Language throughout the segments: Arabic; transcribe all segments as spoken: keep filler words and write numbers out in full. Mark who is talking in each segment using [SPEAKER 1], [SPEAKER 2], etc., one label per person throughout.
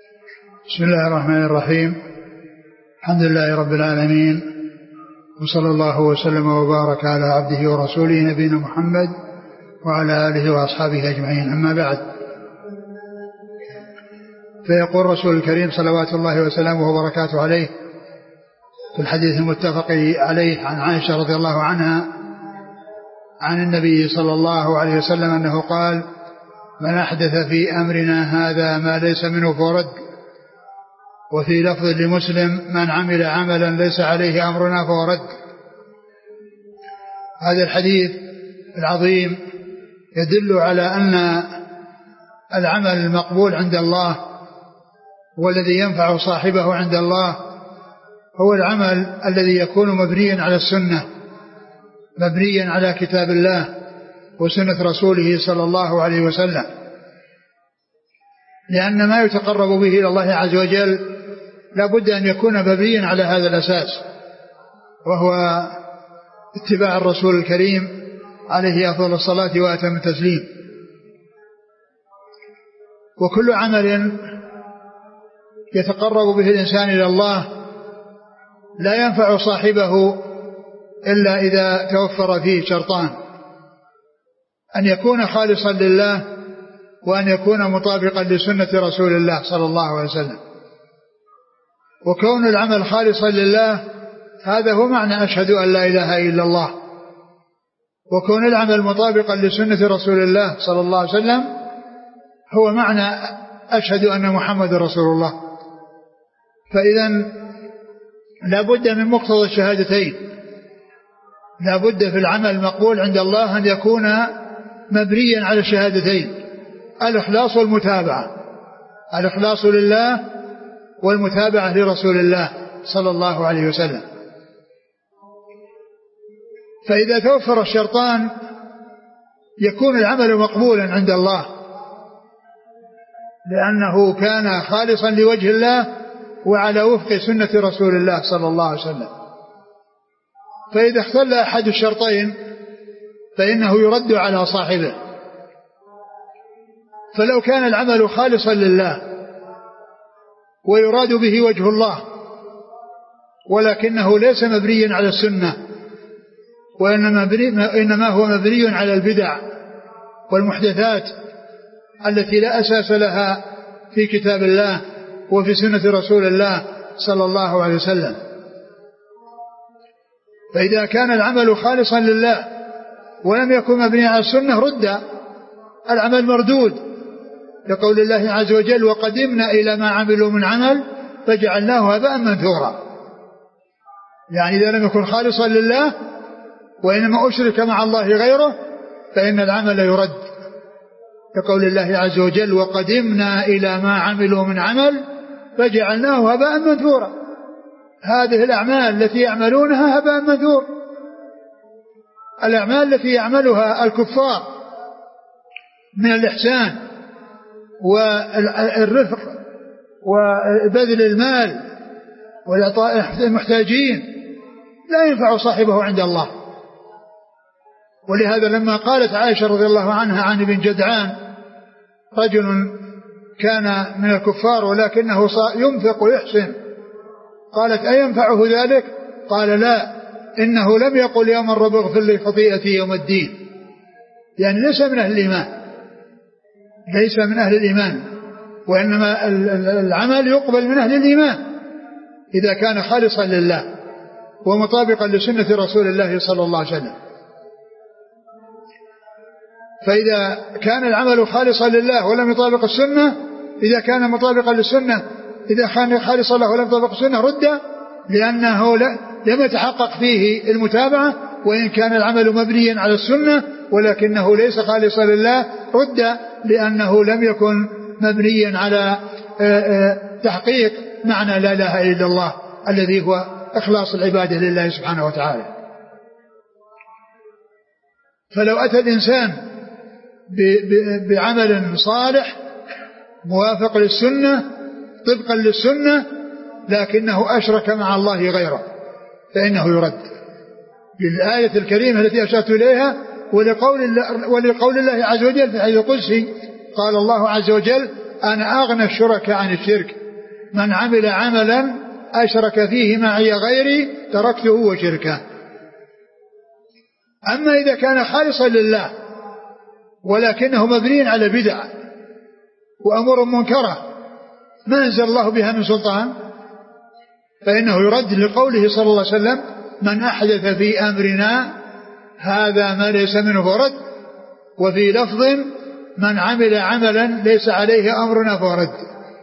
[SPEAKER 1] بسم الله الرحمن الرحيم. الحمد لله رب العالمين، وصلى الله وسلم وبارك على عبده ورسوله نبينا محمد وعلى آله وأصحابه أجمعين. أما بعد، فيقول رسول الكريم صلوات الله وسلامه وبركاته عليه في الحديث المتفق عليه عن عائشة رضي الله عنها عن النبي صلى الله عليه وسلم أنه قال: من أحدث في أمرنا هذا ما ليس منه فرد. وفي لفظ لمسلم: من عمل عملا ليس عليه أمرنا فرد. هذا الحديث العظيم يدل على أن العمل المقبول عند الله والذي ينفع صاحبه عند الله هو العمل الذي يكون مبنيا على السنة، مبنيا على كتاب الله وسنة رسوله صلى الله عليه وسلم، لأن ما يتقرب به إلى الله عز وجل لا بد أن يكون مبنيا على هذا الأساس، وهو اتباع الرسول الكريم عليه أفضل الصلاة وأتم التسليم. وكل عمل يتقرب به الإنسان إلى الله لا ينفع صاحبه إلا إذا توفر فيه شرطان: أن يكون خالصا لله، وأن يكون مطابقا لسنة رسول الله صلى الله عليه وسلم. وكون العمل خالصا لله هذا هو معنى أشهد أن لا إله إلا الله، وكون العمل مطابقا لسنة رسول الله صلى الله عليه وسلم هو معنى أشهد أن محمد رسول الله. فإذا لا بد من مقتضى الشهادتين، لا بد في العمل المقبول عند الله أن يكون مبنيا على الشهادتين: الإخلاص والمتابعة، الإخلاص لله والمتابعة لرسول الله صلى الله عليه وسلم. فإذا توفر الشرطان يكون العمل مقبولا عند الله، لأنه كان خالصا لوجه الله وعلى وفق سنة رسول الله صلى الله عليه وسلم. فإذا اختل أحد الشرطين فإنه يرد على صاحبه. فلو كان العمل خالصا لله ويراد به وجه الله ولكنه ليس مبنيا على السنة، وإنما هو مبني على البدع والمحدثات التي لا أساس لها في كتاب الله وفي سنة رسول الله صلى الله عليه وسلم. فإذا كان العمل خالصا لله ولم يكن مبنيا على السنة رد، العمل مردود، لقول الله عز وجل: وقدمنا إلى ما عملوا من عمل فجعلناه هباء منثورا. يعني إذا لم يكن خالصا لله وإنما أشرك مع الله غيره فإن العمل يرد، لقول الله عز وجل: وقدمنا إلى ما عملوا من عمل فجعلناه هباء منثورا. هذه الأعمال التي يعملونها هباء منثور. الأعمال التي يعملها الكفار من الإحسان والرفق وبذل المال والعطاء المحتاجين لا ينفع صاحبه عند الله. ولهذا لما قالت عائشة رضي الله عنها عن ابن جدعان: رجل كان من الكفار ولكنه ينفق ويحسن، قالت: أينفعه ذلك؟ قال: لا، إنه لم يقل يا من رب اغفر لي خطيئتي يوم الدين. يعني ليس من أهل الإيمان، ليس من أهل الإيمان، وإنما العمل يقبل من أهل الإيمان إذا كان خالصا لله ومطابقا لسنة رسول الله صلى الله عليه وسلم. فإذا كان العمل خالصا لله ولم يطابق السنة، إذا كان مطابقا للسنة، إذا كان خالصا له ولم يطابق السنة رد، لأنه لم يتحقق فيه المتابعة. وإن كان العمل مبنيا على السنة ولكنه ليس خالصا لله رد، لأنه لم يكن مبنيا على تحقيق معنى لا إله إلا الله الذي هو إخلاص العبادة لله سبحانه وتعالى. فلو أتى الإنسان بعمل صالح موافق للسنة طبقا للسنة لكنه أشرك مع الله غيره فإنه يرد للآية الكريمة التي أشرت إليها، ولقول الله, ولقول الله عز وجل في الحديث القدسي: قال الله عز وجل: أنا أغنى الشركاء عن الشرك من عمل عملا أشرك فيه معي غيري تركته وشركه. أما إذا كان خالصا لله ولكنه مبني على بدع وأمور منكرة ما أنزل الله بها من سلطان فإنه يرد لقوله صلى الله عليه وسلم من أحدث في أمرنا هذا ما ليس منه فرد، وفي لفظ من عمل عملا ليس عليه أمرنا فرد.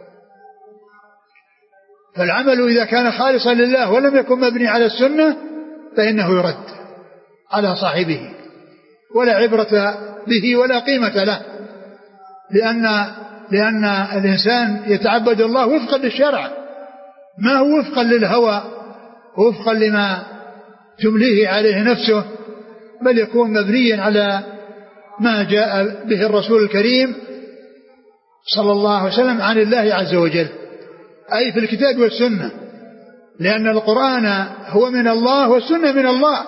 [SPEAKER 1] فالعمل إذا كان خالصا لله ولم يكن مبني على السنة فإنه يرد على صاحبه ولا عبرة به ولا قيمة له، لأن, لأن الإنسان يتعبد الله وفقا للشرع ما هو وفقا للهوى وفقا لما تمليه عليه نفسه، بل يكون مبنيا على ما جاء به الرسول الكريم صلى الله عليه وسلم عن الله عز وجل، أي في الكتاب والسنة، لأن القرآن هو من الله والسنة من الله،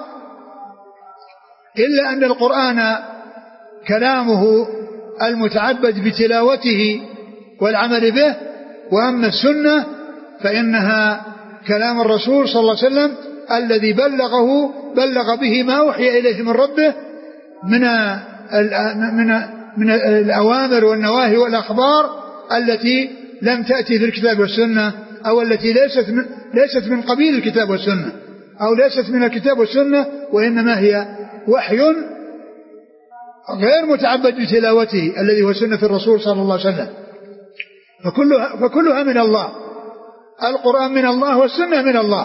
[SPEAKER 1] إلا أن القرآن كلامه المتعبد بتلاوته والعمل به، وأما السنة فإنها كلام الرسول صلى الله عليه وسلم الذي بلغه بلغ به ما أوحي إليه من ربه من من من الأوامر والنواهي والأخبار التي لم تأتي في الكتاب والسنة، أو التي ليست من ليست من قبيل الكتاب والسنة، أو ليست من الكتاب والسنة، وإنما هي وحي غير متعبد بتلاوته الذي هو سنة الرسول صلى الله عليه وسلم. فكلها, فكلها من الله، القرآن من الله والسنة من الله.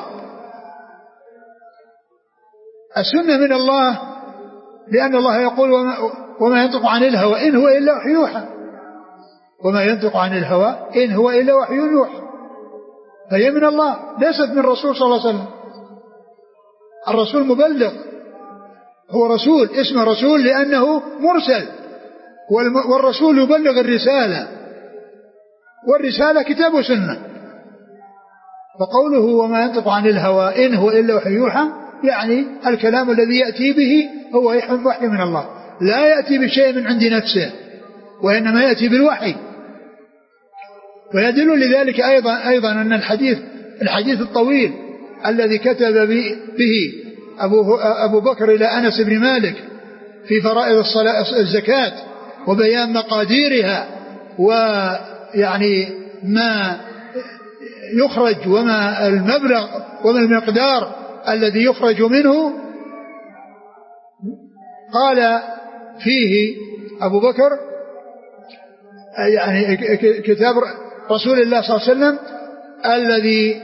[SPEAKER 1] السنة من الله لأن الله يقول وما, وما ينطق عن الهوى إن هو إلا وحي يوحى، وما ينطق عن الهوى إن هو إلا وحي يوحى، فهي من الله ليست من الرسول صلى الله عليه وسلم. الرسول مبلغ، هو رسول، اسمه رسول لأنه مرسل، والرسول يبلغ الرسالة، والرسالة كتاب وسنة. فقوله وما ينطق عن الهوى إن هو إلا وحي يوحى يعني الكلام الذي يأتي به هو وحي من الله، لا يأتي بشيء من عند نفسه وإنما يأتي بالوحي. ويدل لذلك أيضا, أيضا أن الحديث الحديث الطويل الذي كتب به أبو, أبو بكر إلى أنس بن مالك في فرائض الزكاة وبيان مقاديرها ويعني ما يخرج وما المبلغ وما المقدار الذي يخرج منه، قال فيه أبو بكر يعني كتاب رسول الله صلى الله عليه وسلم الذي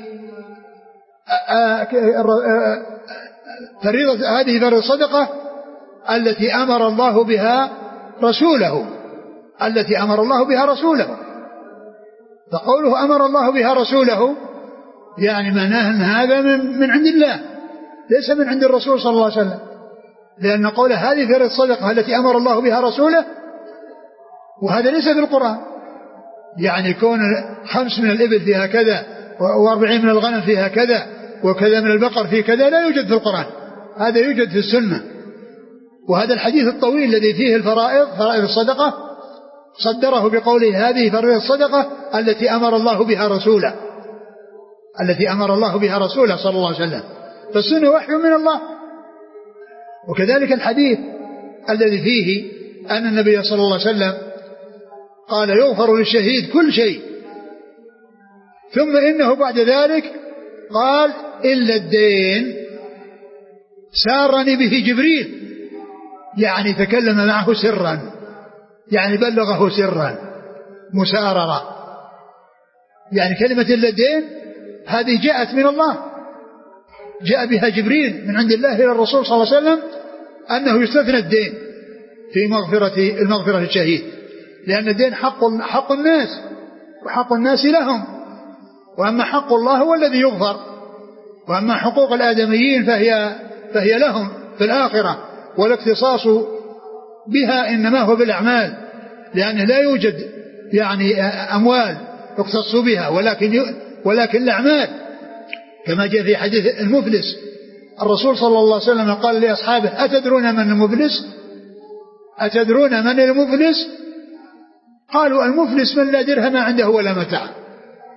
[SPEAKER 1] فريضة هذه فريضة الصدقة التي أمر الله بها رسوله التي أمر الله بها رسوله فقوله أمر الله بها رسوله يعني معناه أن هذا من, من عند الله ليس من عند الرسول صلى الله عليه وسلم، لأن قوله هذه فريضة الصدقة التي أمر الله بها رسوله وهذا ليس في القرآن، يعني كون خمس من الإبل فيها كذا وأربعين من الغنم فيها كذا وكذا من البقر فيه كذا لا يوجد في القرآن، هذا يوجد في السنة. وهذا الحديث الطويل الذي فيه الفرائض فرائض الصدقة صدره بقوله هذه فرائض الصدقة التي أمر الله بها رسوله التي أمر الله بها رسوله صلى الله عليه وسلم. فالسنة وحي من الله. وكذلك الحديث الذي فيه أن النبي صلى الله عليه وسلم قال يغفر للشهيد كل شيء، ثم إنه بعد ذلك قال إلا الدين سارني به جبريل، يعني تكلم معه سرا، يعني بلغه سرا مساررا، يعني كلمة إلا الدين هذه جاءت من الله، جاء بها جبريل من عند الله إلى الرسول صلى الله عليه وسلم أنه يستثنى الدين في مغفرة المغفرة للشهيد، لأن الدين حق, حق الناس وحق الناس لهم، وأما حق الله هو الذي يغفر، وأما حقوق الآدميين فهي, فهي لهم في الآخرة، والاقتصاص بها إنما هو بالأعمال، لأنه لا يوجد يعني أموال يقتص بها ولكن, ولكن الأعمال، كما جاء في حديث المفلس الرسول صلى الله عليه وسلم قال لأصحابه أتدرون من المفلس أتدرون من المفلس قالوا المفلس من لا درهم عنده ولا متاع،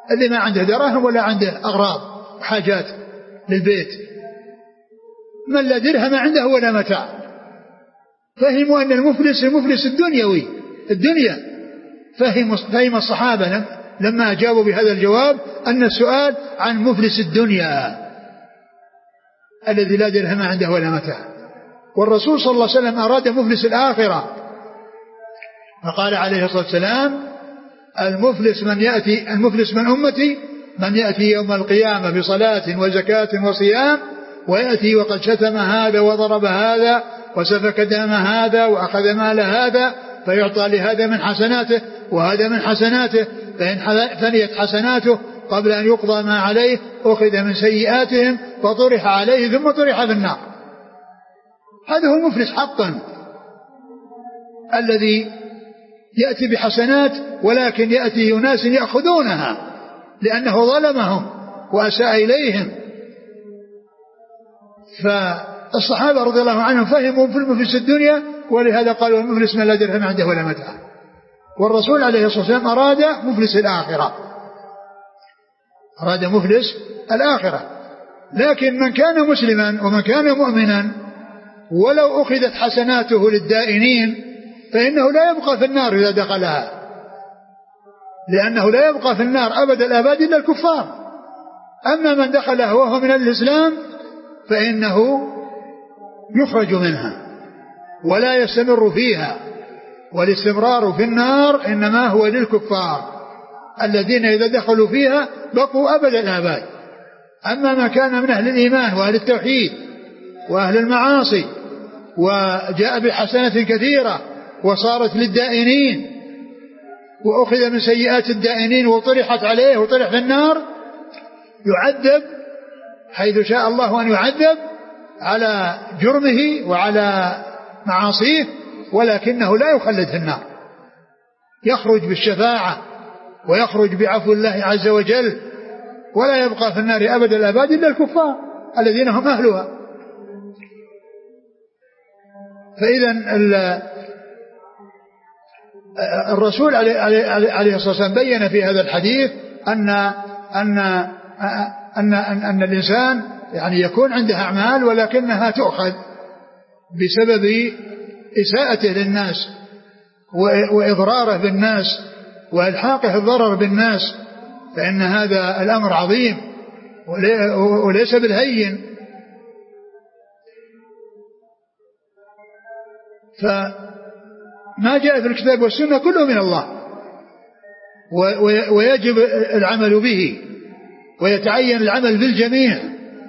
[SPEAKER 1] اللي ما عنده دراهم ولا عنده أغراض وحاجات للبيت، من لا درهم عنده ولا متاع. فهموا أن المفلس المفلس الدنيوي الدنيا. فهم, فهم الصحابة لما أجابوا بهذا الجواب أن السؤال عن مفلس الدنيا الذي لا درهم عنده ولا متاع. والرسول صلى الله عليه وسلم أراد مفلس الآخرة، فقال عليه الصلاة والسلام: المفلس من يأتي المفلس من أمتي من يأتي يوم القيامة بصلاة وزكاة وصيام، ويأتي وقد شتم هذا وضرب هذا وسفك دم هذا وأخذ مال هذا، فيعطى لهذا من حسناته وهذا من حسناته، فإن فنيت حسناته قبل أن يقضى ما عليه أخذ من سيئاتهم فطرح عليه ثم طرح في النار. هذا هو المفلس حقا، الذي يأتي بحسنات ولكن يأتي ناس يأخذونها لأنه ظلمهم وأساء إليهم. فالصحابة رضي الله عنهم فهموا في المفلس الدنيا، ولهذا قالوا المفلس من لا درهم عنده ولا متاع. والرسول عليه الصلاة والسلام أراد مفلس الآخرة، أراد مفلس الآخرة. لكن من كان مسلما ومن كان مؤمنا ولو أخذت حسناته للدائنين فإنه لا يبقى في النار إذا دخلها، لأنه لا يبقى في النار أبد الآباد إلا الكفار. أما من دخلها وهو من الإسلام فإنه يخرج منها ولا يستمر فيها، والاستمرار في النار إنما هو للكفار الذين إذا دخلوا فيها بقوا أبد الآباد. أما ما كان من أهل الإيمان وأهل التوحيد وأهل المعاصي وجاء بحسنة كثيرة وصارت للدائنين وأخذ من سيئات الدائنين وطرحت عليه وطرح في النار، يعذب حيث شاء الله أن يعذب على جرمه وعلى معاصيه، ولكنه لا يخلد في النار، يخرج بالشفاعة ويخرج بعفو الله عز وجل، ولا يبقى في النار أبد الآباد إلا الكفار الذين هم أهلها. فإذا الرسول عليه الصلاة والسلام بين في هذا الحديث أن أن أن أن, أن الإنسان يعني يكون عنده أعمال ولكنها تؤخذ بسبب إساءته للناس وإضراره بالناس وإلحاقه الضرر بالناس، فإن هذا الأمر عظيم وليس بالهين. فما جاء في الكتاب والسنة كله من الله ويجب العمل به ويتعين العمل بالجميع.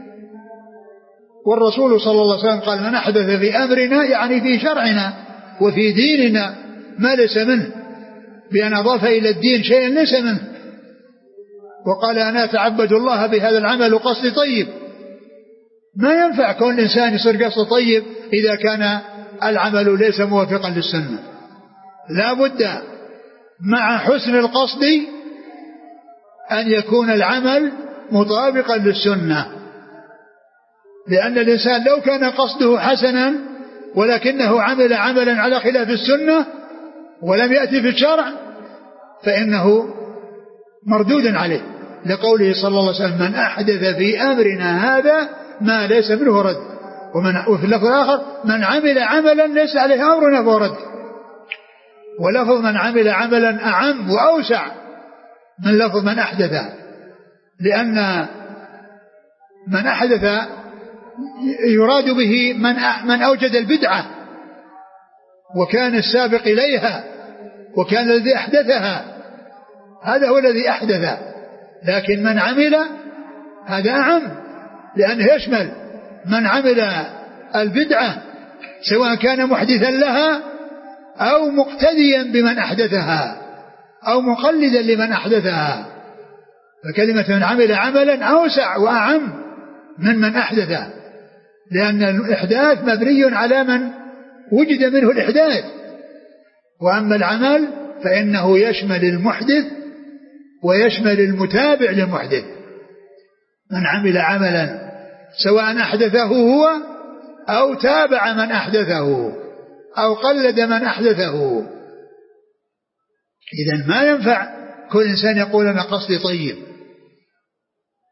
[SPEAKER 1] والرسول صلى الله عليه وسلم قال: من أحدث في أمرنا يعني في شرعنا وفي ديننا ما ليس منه، بأن أضاف إلى الدين شيئا ليس منه. وقال: أنا أتعبد الله بهذا العمل وقصدي طيب. ما ينفع كون الإنسان يصير قصده طيب إذا كان العمل ليس موافقا للسنة. لا بد مع حسن القصد أن يكون العمل مطابقا للسنة، لأن الإنسان لو كان قصده حسنا ولكنه عمل عملا على خلاف السنة ولم يأتي في الشرع فإنه مردود عليه، لقوله صلى الله عليه وسلم: من أحدث في أمرنا هذا ما ليس منه رد. وفي اللفظ الآخر: من عمل عملا ليس عليه أمرنا فهو رد. ولفظ من عمل عملا أعم وأوسع من لفظ من أحدث، لأن من أحدث يراد به من من أوجد البدعة وكان السابق إليها وكان الذي أحدثها، هذا هو الذي أحدث. لكن من عمل هذا أعم، لأنه يشمل من عمل البدعة سواء كان محدثا لها أو مقتديا بمن أحدثها أو مقلدا لمن أحدثها. فكلمة من عمل عملا أوسع وأعم من من أحدث، لأن الإحداث مبني على من وجد منه الإحداث، وأما العمل فإنه يشمل المحدث ويشمل المتابع للمحدث. من عمل عملا سواء أحدثه هو أو تابع من أحدثه أو قلد من أحدثه. إذن ما ينفع كل إنسان يقول أنا قصدي طيب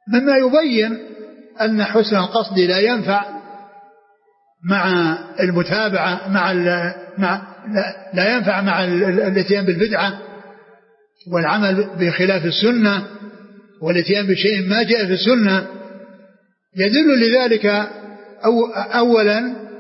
[SPEAKER 1] مما يبين أن حسن القصد لا ينفع مع المتابعة مع, مع لا, لا ينفع مع الاتيان بالبدعة والعمل بخلاف السنة والاتيان بشيء ما جاء في السنة. يدل لذلك أو أولا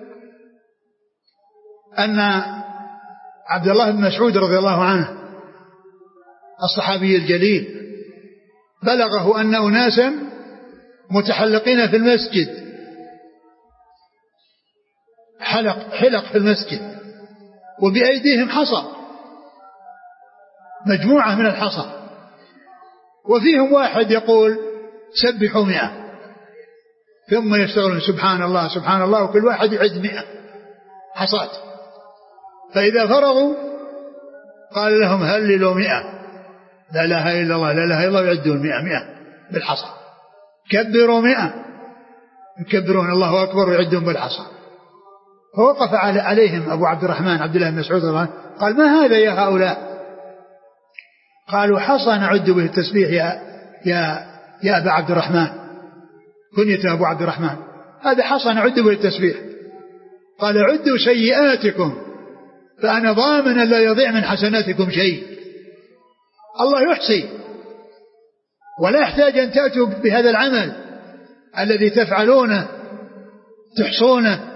[SPEAKER 1] أن عبد الله بن مسعود رضي الله عنه الصحابي الجليل بلغه أن أناسا متحلقين في المسجد حلق, حلق في المسجد وبأيديهم حصى مجموعة من الحصى وفيهم واحد يقول سبحوا مئة ثم يشتغلون سبحان الله سبحان الله وكل واحد يعد مئة حصات. فإذا فرغوا قال لهم هللوا مئة لا إله إلا الله لا إله إلا الله يعدون مئة مئة بالحصى. كبروا مئة يكبرون الله أكبر ويعدون بالحصى. فوقف عليهم أبو عبد الرحمن عبد الله بن مسعود قال ما هذا يا هؤلاء؟ قالوا حصى نعد به التسبيح يا, يا, يا أبا عبد الرحمن كنية أبو عبد الرحمن هذا حصى نعد به التسبيح. قال عدوا سيئاتكم فأنا ضامن لا يضيع من حسناتكم شيء. الله يحصي ولا يحتاج أن تأتوا بهذا العمل الذي تفعلونه تحصونه.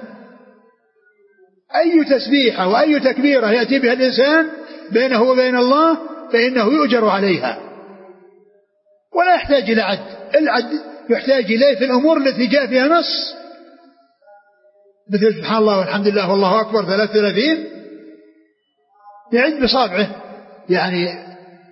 [SPEAKER 1] أي تسبيحة وأي تكبيرة يأتي بها الإنسان بينه وبين الله فإنه يؤجر عليها ولا يحتاج إلى عد. العد يحتاج إليه في الأمور التي جاء فيها نص مثل سبحان الله والحمد لله والله أكبر ثلاث ثلاثين يعد بصابعه يعني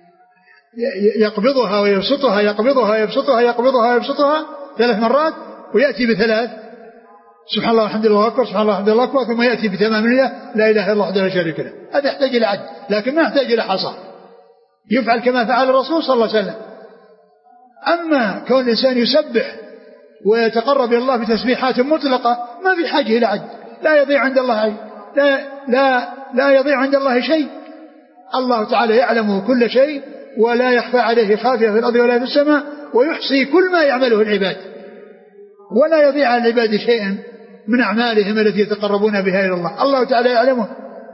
[SPEAKER 1] يقبضها ويبسطها يقبضها يبسطها يقبضها يبسطها ثلاث مرات ويأتي بثلاث سبحان الله والحمد لله أكبر سبحان الله والحمد لله أكبر ثم يأتي بثمانية لا إله إلا الله وحده لا شريك له. هذا يحتاج إلى عد لكن ما يحتاج إلى حصى يفعل كما فعل الرسول صلى الله عليه وسلم. أما كون الإنسان يسبح ويتقرب إلى الله بتسبيحات مطلقة ما في حاجة إلى عد. لا يضيع عند الله لا, لا, لا يضيع عند الله شيء. الله تعالى يعلم كل شيء ولا يخفى عليه خافية في الأرض ولا في السماء ويحصي كل ما يعمله العباد ولا يضيع عن العباد شيئا من أعمالهم التي يتقربون بها إلى الله. الله تعالى يعلمه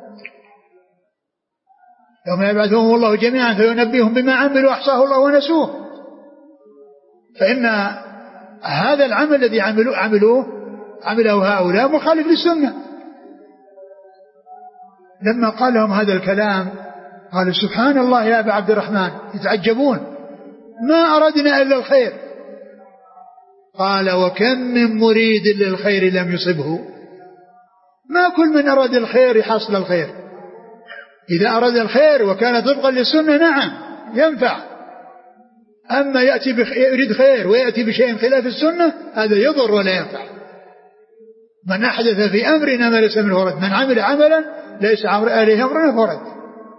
[SPEAKER 1] يوم يبعثهم الله جميعا فينبيهم بما عملوا أحصاه الله ونسوه. فإن هذا العمل الذي عملوه عملوه عمله هؤلاء مخالف للسنة. لما قال لهم هذا الكلام قالوا سبحان الله يا أبا عبد الرحمن يتعجبون ما أردنا إلا الخير. قال وكم من مريد للخير لم يصبه. ما كل من أراد الخير يحصل الخير. إذا أراد الخير وكان طبقا للسنة نعم ينفع. أما يأتي يريد خير ويأتي بشيء خلاف السنة هذا يضر ولا ينفع. من أحدث في أمرنا ما ليس منه رد من عمل عملا ليس عليه أمرنا فرد.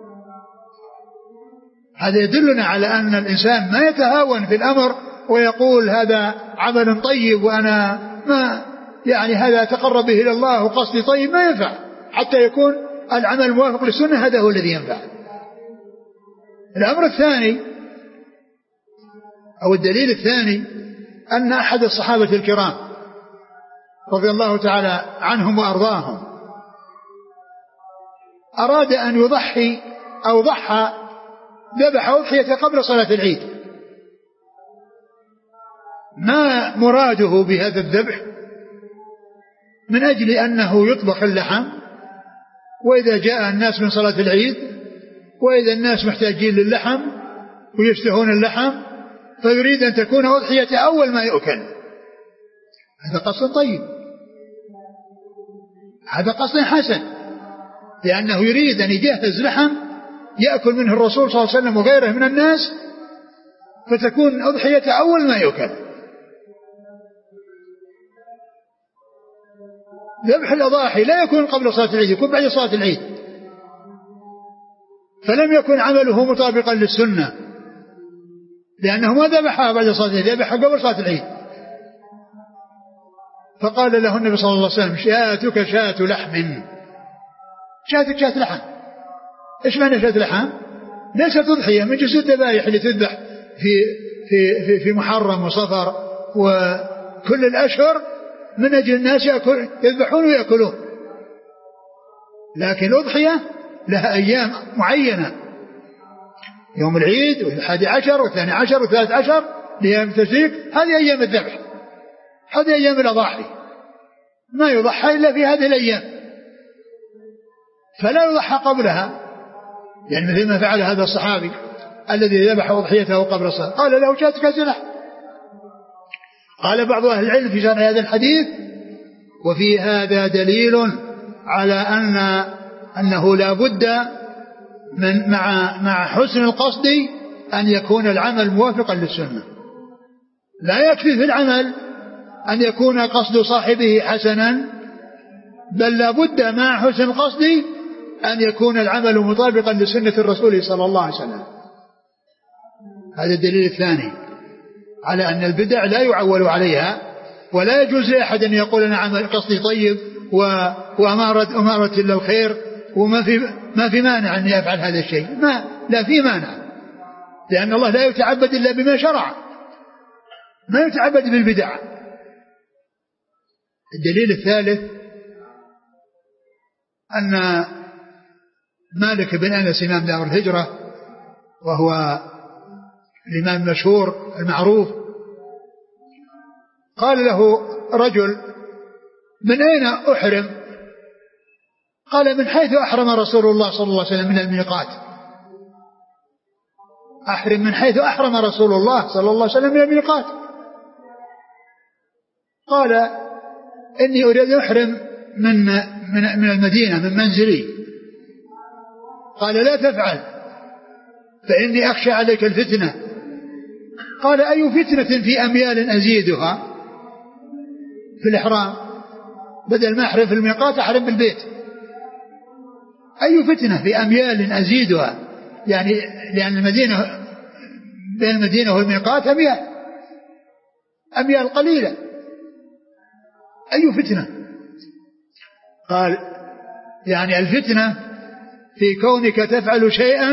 [SPEAKER 1] هذا يدلنا على أن الإنسان ما يتهاون في الأمر ويقول هذا عمل طيب وأنا ما يعني هذا تقرب به إلى الله وقصدي طيب ما ينفع حتى يكون العمل الموافق للسنة هذا هو الذي ينفع. الأمر الثاني أو الدليل الثاني أن أحد الصحابة الكرام رضي الله تعالى عنهم وأرضاهم أراد أن يضحي أو ضحى ذبح أضحية قبل صلاة العيد. ما مراده بهذا الذبح من أجل أنه يطبخ اللحم وإذا جاء الناس من صلاة العيد وإذا الناس محتاجين للحم ويشتهون اللحم فيريد أن تكون أضحية أول ما يؤكل. هذا قصد طيب هذا قصد حسن لأنه يريد أن يجهز لحم يأكل منه الرسول صلى الله عليه وسلم وغيره من الناس فتكون أضحية أول ما يؤكل. ذبح الأضاحي لا يكون قبل صلاة العيد يكون بعد صلاة العيد فلم يكن عمله مطابقا للسنة لأنه ما ذبحها بعد صلاة العيد ذبحها قبل صلاة العيد. فقال له النبي صلى الله عليه وسلم شاتك شات لحم. شاتك شات لحم. إيش معنى شات لحم؟ ليست أضحية من جنس الذبائح اللي تذبح في في, في, في محرم وصفر وكل الأشهر من أجل الناس يذبحون ويأكلون. لكن الأضحية لها أيام معينة، يوم العيد والحادي عشر والثاني عشر والثالث عشر لأيام التشريق، هذه أيام الذبح، هذه أيام الأضاحي، ما يضحى إلا في هذه الأيام، فلا يضحى قبلها، يعني مثل ما فعل هذا الصحابي الذي ذبح أضحيته قبل الصلاة قال له شاة كزلح. قال بعض أهل العلم في شرح هذا الحديث: وفي هذا دليل على أن أنه لا بد من مع مع حسن القصد أن يكون العمل موافقا للسنة. لا يكفي في العمل أن يكون قصد صاحبه حسنا، بل لا بد مع حسن القصد أن يكون العمل مطابقا لسنة الرسول صلى الله عليه وسلم. هذا الدليل الثاني على أن البدع لا يعول عليها، ولا يجوز لأحد أن يقول أنا عمل قصدي طيب وأمارة أمارة إلا الخير وما في ما في مانع أن يفعل هذا الشيء، ما لا في مانع، لأن الله لا يتعبد إلا بما شرع، ما يتعبد بالبدع. الدليل الثالث أن مالك بن أنس إمام دار الهجرة وهو الإمام المشهور المعروف، قال له رجل: من أين أحرم؟ قال: من حيث أحرم رسول الله صلى الله عليه وسلم من الميقات. أحرم من حيث أحرم رسول الله صلى الله عليه وسلم من الميقات. قال: إني أريد أن أحرم من, من, من المدينة من منزلي. قال: لا تفعل فإني أخشى عليك الفتنة. قال: أي فتنة في أميال أزيدها في الإحرام؟ بدل ما أحرم في الميقات أحرم بالبيت. أي فتنة في أميال أزيدها، يعني لأن المدينة بين المدينة والميقات أميال أميال قليلة، أي فتنة؟ قال: يعني الفتنة في كونك تفعل شيئا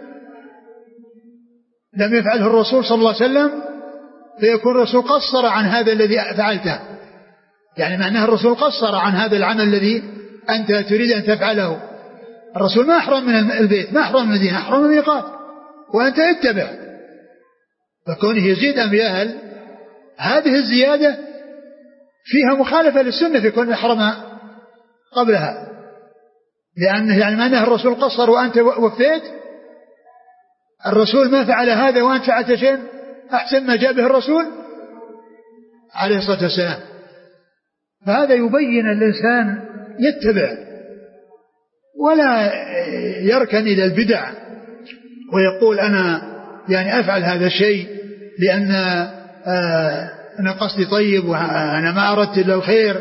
[SPEAKER 1] لم يفعله الرسول صلى الله عليه وسلم، فيكون الرسول قصر عن هذا الذي فعلته، يعني معناه الرسول قصر عن هذا العمل الذي أنت تريد أن تفعله. الرسول ما أحرم من البيت، ما أحرم من المدينة، أحرم من الميقات، وأنت اتبع. فكونه يزيد أميال، هذه الزيادة فيها مخالفة للسنة في كون أحرم قبلها، لأنه يعني معناه الرسول قصر وأنت وفيت. الرسول ما فعل هذا وأنت فعلت شيء أحسن ما جاء به الرسول عليه الصلاة والسلام. فهذا يبين الإنسان يتبع ولا يركن إلى البدع ويقول أنا يعني أفعل هذا الشيء لأن آه أنا قصدي طيب وأنا ما أردت إلا الخير.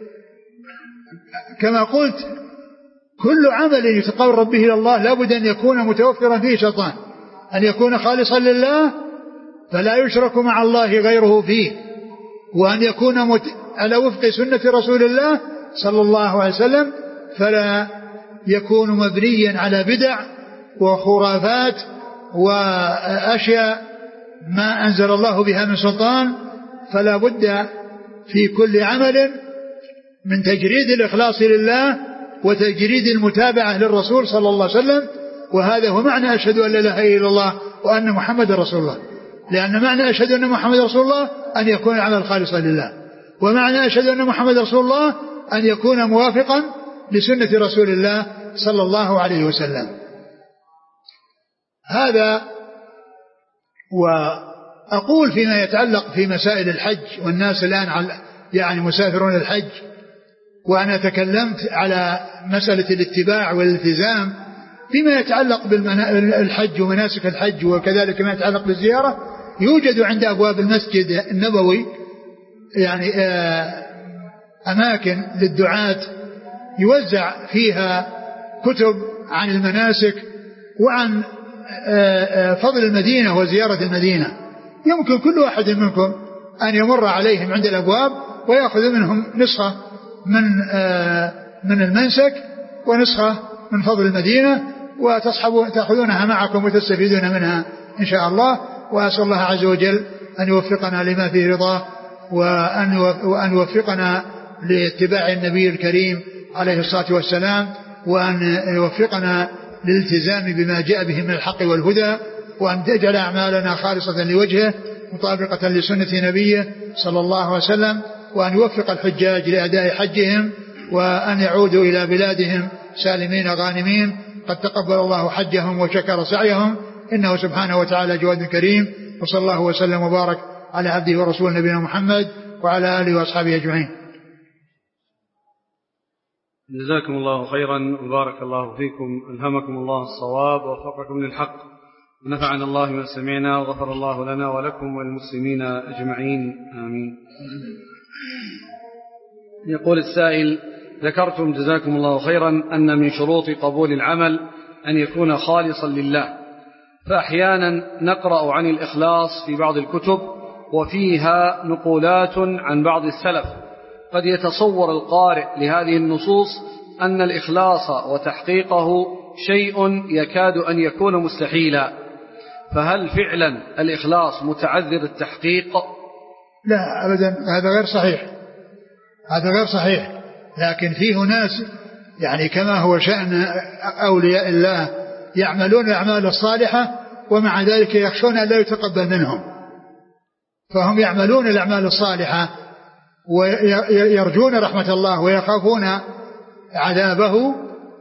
[SPEAKER 1] كما قلت كل عمل يتقرب به إلى الله لابد أن يكون متوفرا فيه شرطان: أن يكون خالصا لله فلا يشرك مع الله غيره فيه، وأن يكون مت... على وفق سنة رسول الله صلى الله عليه وسلم فلا يكون مبنيا على بدع وخرافات وأشياء ما أنزل الله بها من سلطان. فلا بد في كل عمل من تجريد الإخلاص لله وتجريد المتابعة للرسول صلى الله عليه وسلم، وهذا هو معنى أشهد أن لا إله إلا الله وأن محمد رسول الله. لأن معنى أشهد أن محمد رسول الله أن يكون العمل خالصا لله، ومعنى أشهد أن محمد رسول الله أن يكون موافقا لسنة رسول الله صلى الله عليه وسلم. هذا. وأقول فيما يتعلق في مسائل الحج، والناس الآن يعني مسافرون الحج، وأنا تكلمت على مسألة الاتباع والالتزام فيما يتعلق بالحج ومناسك الحج، وكذلك ما يتعلق بالزيارة. يوجد عند أبواب المسجد النبوي يعني أماكن للدعاة يوزع فيها كتب عن المناسك وعن فضل المدينة وزيارة المدينة. يمكن كل واحد منكم أن يمر عليهم عند الأبواب ويأخذ منهم نسخة من من المنسك ونسخة من فضل المدينة، وتصحبوا تأخذونها معكم وتستفيدون منها إن شاء الله. وأسأل الله عز وجل أن يوفقنا لما فيه رضاه، وأن وأن يوفقنا لاتباع النبي الكريم عليه الصلاة والسلام، وأن يوفقنا للالتزام بما جاء به من الحق والهدى، وأن تجعل أعمالنا خالصة لوجهه مطابقة لسنة نبيه صلى الله عليه وسلم، وأن يوفق الحجاج لأداء حجهم، وأن يعودوا إلى بلادهم سالمين غانمين قد تقبل الله حجهم وشكر سعيهم، إنه سبحانه وتعالى جواد كريم. وصلى الله وسلم وبارك على عبده ورسول نبينا محمد وعلى آله وأصحابه أجمعين.
[SPEAKER 2] جزاكم الله خيرا وبارك الله فيكم، ألهمكم الله الصواب ووفقكم للحق، ونفعنا الله ما سمعنا، وغفر الله لنا ولكم وللمسلمين أجمعين، آمين. يقول السائل: ذكرتم جزاكم الله خيرا أن من شروط قبول العمل أن يكون خالصا لله، فأحيانا نقرأ عن الإخلاص في بعض الكتب وفيها نقولات عن بعض السلف، قد يتصور القارئ لهذه النصوص أن الإخلاص وتحقيقه شيء يكاد أن يكون مستحيلا، فهل فعلا الإخلاص متعذر التحقيق؟
[SPEAKER 1] لا أبدا، هذا غير صحيح، هذا غير صحيح. لكن فيه ناس يعني كما هو شأن أولياء الله يعملون الأعمال الصالحة ومع ذلك يخشون أن لا يتقبل منهم، فهم يعملون الأعمال الصالحة ويرجون رحمة الله ويخافون عذابه،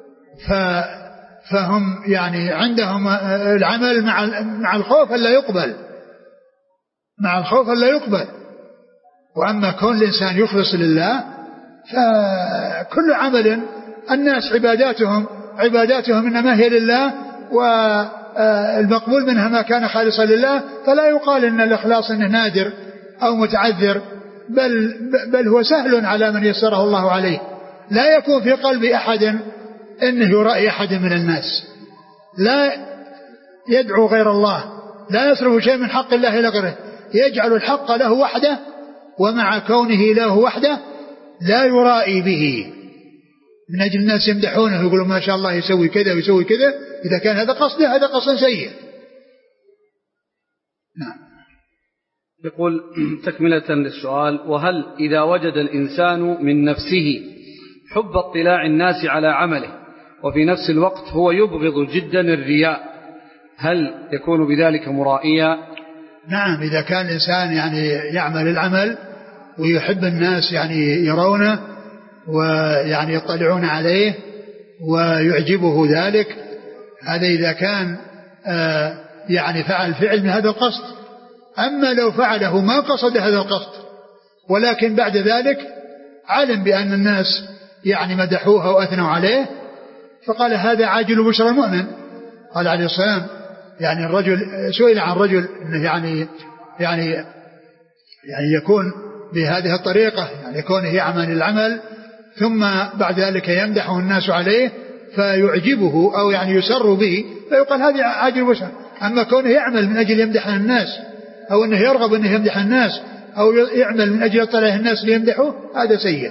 [SPEAKER 1] فهم يعني عندهم العمل مع الخوف ألا يقبل، مع الخوف ألا يقبل. وأما كون الإنسان يخلص لله فكل عمل الناس عباداتهم عباداتهم إنما هي لله، والمقبول منها ما كان خالصا لله، فلا يقال إن الإخلاص إنه نادر أو متعذر، بل, بل هو سهل على من يسره الله عليه. لا يكون في قلب أحد إنه يرائي أحد من الناس، لا يدعو غير الله، لا يصرف شيء من حق الله إلى غيره، يجعل الحق له وحده، ومع كونه له وحده لا يرائي به من أجل الناس يمدحونه ويقولوا ما شاء الله يسوي كذا ويسوي كذا. إذا كان هذا قصده هذا قصد سيء. نعم.
[SPEAKER 2] يقول تكملة للسؤال: وهل إذا وجد الإنسان من نفسه حب اطلاع الناس على عمله وفي نفس الوقت هو يبغض جدا الرياء، هل يكون بذلك مرائيا؟
[SPEAKER 1] نعم، إذا كان الإنسان يعني يعمل العمل ويحب الناس يعني يرونه ويعني يطلعون عليه ويعجبه ذلك، هذا إذا كان آه يعني فعل فعل من هذا القصد. أما لو فعله ما قصد هذا القصد ولكن بعد ذلك علم بأن الناس يعني مدحوه وأثنوا عليه، فقال هذا عاجل بشرى المؤمن. قال عليه السلام يعني الرجل سئل عن رجل إنه يعني يعني يعني يكون بهذه الطريقة، يعني يكون يعمل العمل ثم بعد ذلك يمدحه الناس عليه فيعجبه أو يعني يسر به، فيقال هذا عاجل بشرى. أما كونه يعمل من أجل يمدح الناس أو أنه يرغب أنه يمدح الناس أو يعمل من أجل يطلع الناس ليمدحه، هذا سيء.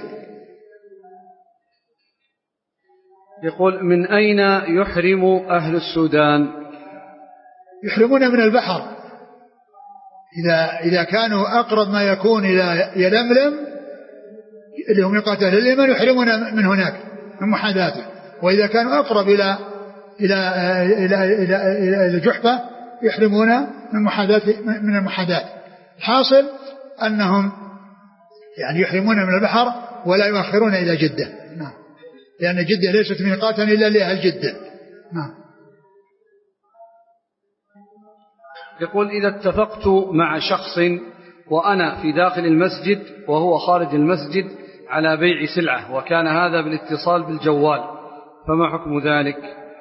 [SPEAKER 2] يقول: من أين يحرم أهل السودان؟
[SPEAKER 1] يحرمون من البحر، إذا إذا كانوا أقرب ما يكون إلى يلملم اللي هم ميقات أهل اليمن يحرمون من هناك من محاذاته، وإذا كانوا أقرب إلى إلى إلى إلى, إلى, إلى جحفة يحرمون من محاذاة من المحاذاة. الحاصل أنهم يعني يحرمون من البحر ولا يؤخرون إلى جدة، نعم، لأن جدة ليست ميقاتا إلا لأهل جدة. نعم.
[SPEAKER 2] يقول: إذا اتفقت مع شخص وأنا في داخل المسجد وهو خارج المسجد على بيع سلعة وكان هذا بالاتصال بالجوال، فما حكم ذلك؟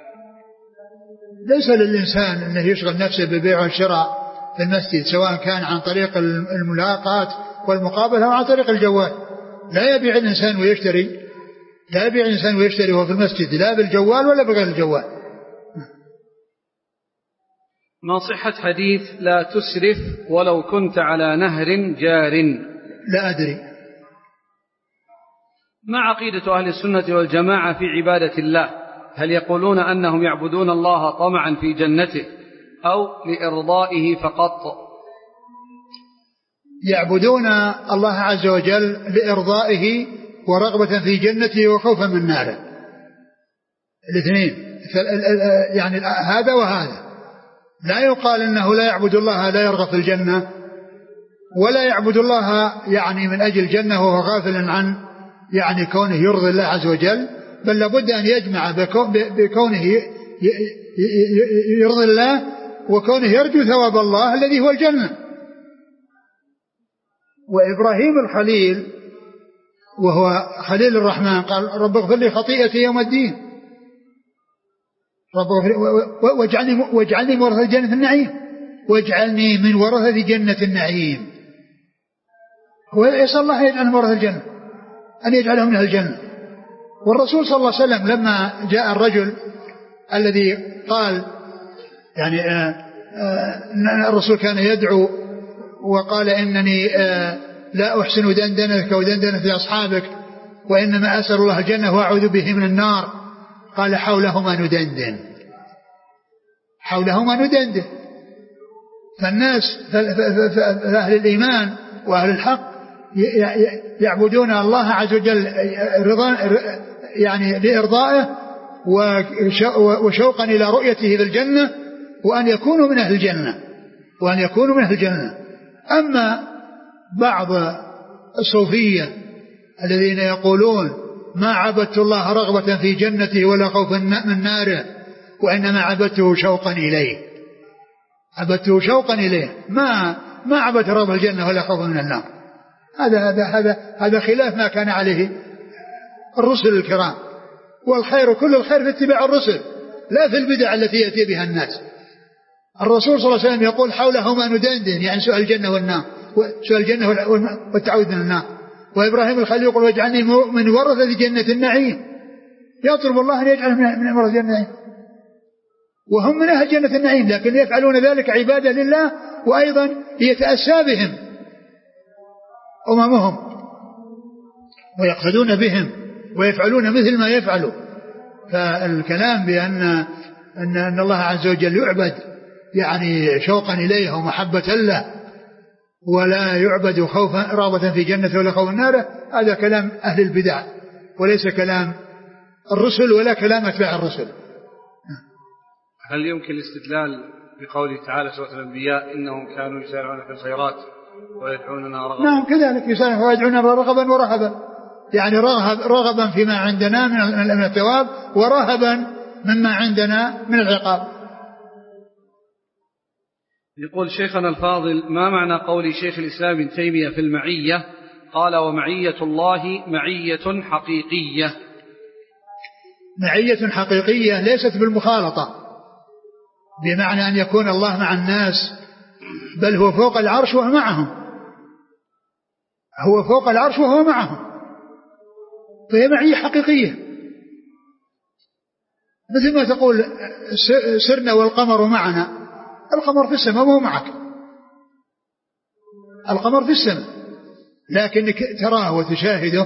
[SPEAKER 1] ليس للإنسان أنه يشغل نفسه بالبيع والشراء في المسجد، سواء كان عن طريق الملاقات والمقابلة أو عن طريق الجوال. لا يبيع الإنسان ويشتري لا يبيع الإنسان ويشتري وهو في المسجد لا بالجوال ولا بغير الجوال.
[SPEAKER 2] ما صحة حديث لا تسرف ولو كنت على نهر جار؟
[SPEAKER 1] لا أدري.
[SPEAKER 2] ما عقيدة أهل السنة والجماعة في عبادة الله؟ هل يقولون أنهم يعبدون الله طمعا في جنته أو لإرضائه فقط؟
[SPEAKER 1] يعبدون الله عز وجل لإرضائه ورغبة في جنته وخوفا من ناره، الاثنين يعني هذا وهذا. لا يقال أنه لا يعبد الله لا يرغب في الجنة، ولا يعبد الله يعني من أجل الجنة وهو غافل عن يعني كونه يرضي الله عز وجل، بل لابد أن يجمع بكونه يرضي الله وكونه يرجو ثواب الله الذي هو الجنة. وإبراهيم الخليل وهو خليل الرحمن قال رب اغفر لي خطيئتي يوم الدين، رب واجعلني واجعلني من ورثة جنة النعيم، واجعلني من ورثة جنة النعيم. هو يسأل الله يجعل من ورثة الجنة، أن يجعلهم من الجنة. والرسول صلى الله عليه وسلم لما جاء الرجل الذي قال يعني آآ آآ الرسول كان يدعو وقال إنني لا أحسن دندنتك ودندنة أصحابك وإنما أسأل الله الجنة وأعوذ به من النار، قال حولهما ندندن، حولهما ندندن. فالناس فأهل الإيمان وأهل الحق يعبدون الله عز وجل رضا يعني لإرضائه وشوقا إلى رؤيته في الجنة وأن يكونوا من أهل الجنة وأن يكونوا من أهل الجنة. أما بعض الصوفية الذين يقولون ما عبدت الله رغبة في جنته ولا خوفا من ناره وإنما عبدته شوقا إليه، عبدته شوقا إليه ما ما عبدت رغبة الجنة ولا خوفا من النار. هذا هذا هذا هذا خلاف ما كان عليه الرسل الكرام، والخير كل الخير في اتباع الرسل لا في البدع التي يأتي بها الناس. الرسول صلى الله عليه وسلم يقول حولهما ندندن، يعني سؤال الجنة والنار، سؤال الجنة والتعوذ من النار. وإبراهيم الخليل يقول واجعلني من ورثة جنة النعيم، يطلب الله أن يجعله من ورثة جنة النعيم، وهم من أهل جنة النعيم، لكن يفعلون ذلك عبادة لله وأيضا يتأسى بهم أممهم ويقتدون بهم ويفعلون مثل ما يفعلوا. فالكلام بأن أن أن الله عز وجل يعبد يعني شوقا إليه ومحبة له ولا يعبد خوفا رغبة في جنة ولا خوف النار، هذا كلام أهل البدع وليس كلام الرسل ولا كلام أتباع الرسل.
[SPEAKER 2] هل يمكن الاستدلال بقوله تعالى سورة الأنبياء إنهم كانوا يسارعون في الخيرات ويدعوننا رغبا؟
[SPEAKER 1] نعم كذلك يسارعون ويدعوننا رغبا ورهبا، يعني رغب رغبا فيما عندنا من الثواب ورهبا مما عندنا من العقاب.
[SPEAKER 2] يقول شيخنا الفاضل ما معنى قول شيخ الإسلام ابن تيمية في المعية قال ومعية الله معية حقيقية؟
[SPEAKER 1] معية حقيقية ليست بالمخالطة بمعنى أن يكون الله مع الناس، بل هو فوق العرش وهو معهم، هو فوق العرش وهو معهم، فهي معية حقيقية. مثل ما تقول سرنا والقمر معنا، القمر في السماء وهو معك، القمر في السماء لكنك تراه وتشاهده.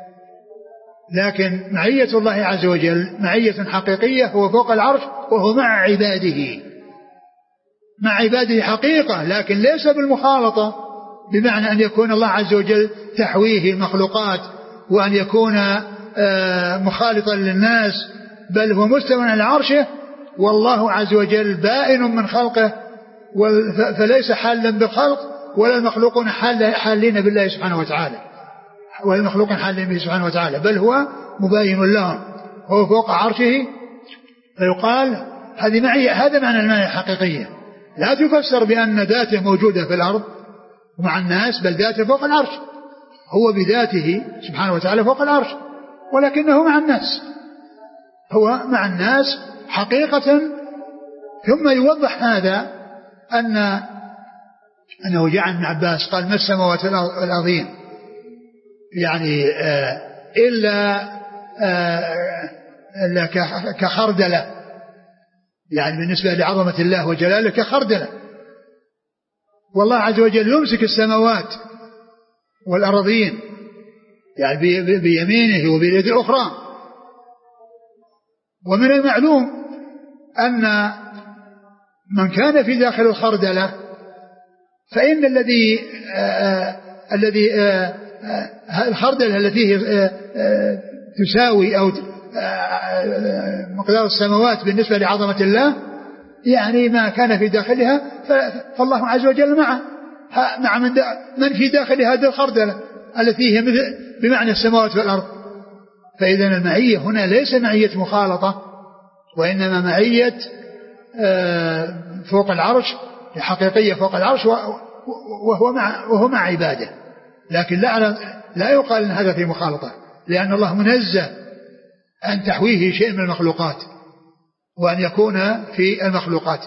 [SPEAKER 1] لكن معية الله عز وجل معية حقيقية، هو فوق العرش وهو مع عباده، مع عباده حقيقة، لكن ليس بالمخالطة بمعنى أن يكون الله عز وجل تحويه المخلوقات وأن يكون مخالطا للناس، بل هو مستوى على عرشه والله عز وجل بائن من خلقه، فليس حالا بالخلق ولا المخلوقون حالين بالله سبحانه وتعالى، ولا المخلوقون حالين به سبحانه وتعالى، بل هو مباين لهم، هو فوق عرشه. فيقال هذه معية، هذا معنى المعية الحقيقية، لا تفسر بأن ذاته موجودة في الأرض مع الناس، بل ذاته فوق العرش، هو بذاته سبحانه وتعالى فوق العرش ولكنه مع الناس، هو مع الناس حقيقة. ثم يوضح هذا أن أنه جاء عن ابن عباس قال ما السماوات والأرضين يعني آه إلا, آه إلا كخردلة، يعني بالنسبة لعظمة الله وجلاله كخردلة، والله عز وجل يمسك السماوات والأرضين يعني بيمينه وبيده الأخرى. ومن المعلوم أن من كان في داخل الخردلة فإن الذي آآ الذي آآ آآ الخردلة التي آآ آآ تساوي أو مقدار السماوات بالنسبة لعظمة الله يعني ما كان في داخلها فالله عز وجل معه مع من, من في داخل هذه الخردلة التي هي مثل بمعنى السماوات والأرض. فإذا المعية هنا ليس معية مخالطة وإنما معية فوق العرش حقيقية فوق العرش وهو مع, وهو مع عباده. لكن لا, لا يقال أن هذا في مخالطة لأن الله منزه أن تحويه شيء من المخلوقات وأن يكون في المخلوقات.